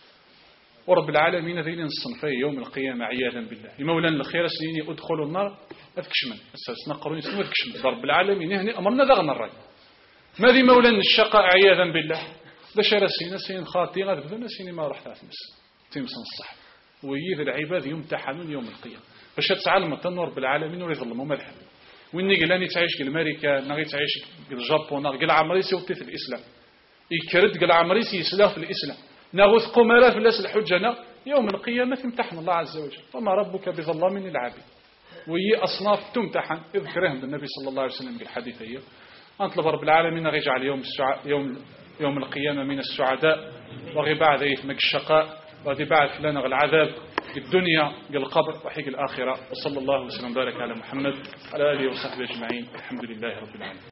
ورب العالمين ذين الصنفي يوم القيامة عياذا بالله مولانا الخير سنيني أدخلوا النار أذكشمن أساسنا قروني سنو أذكشمن رب العالمين هني أمرنا ذغنا الرأي ماذي مولانا الشقاء عياذا بالله لا شرسينا سين خاطي غادبنا سيني ما راح تمس تمسن الصح ويذ العباد يمتحنون يوم القيامة باش تعلم تنور بالعالمين ويظلموا مذهب وإني قلاني تعيش في أمريكا نغي تعيش في الجابون نغي عمري سوتي في الإسلام يكرد قال عمريس يسلاه في الإسلام ناغوث قمرات في الناس الحجنا يوم القيامة تمتحن الله عز وجل وما ربك بظلام للعبيد وهي أصناف تمتحن اذكرهم بالنبي صلى الله عليه وسلم بالحديث هي أنطلب رب العالمين غيجعل يوم السع... يوم يوم القيامة من السعداء وغي بعد يثمك الشقاء وغي بعد فلان العذاب الدنيا القبر وحيق الآخرة وصلى الله وسلم بارك على محمد على آله وصحبه أجمعين الحمد لله رب العالمين.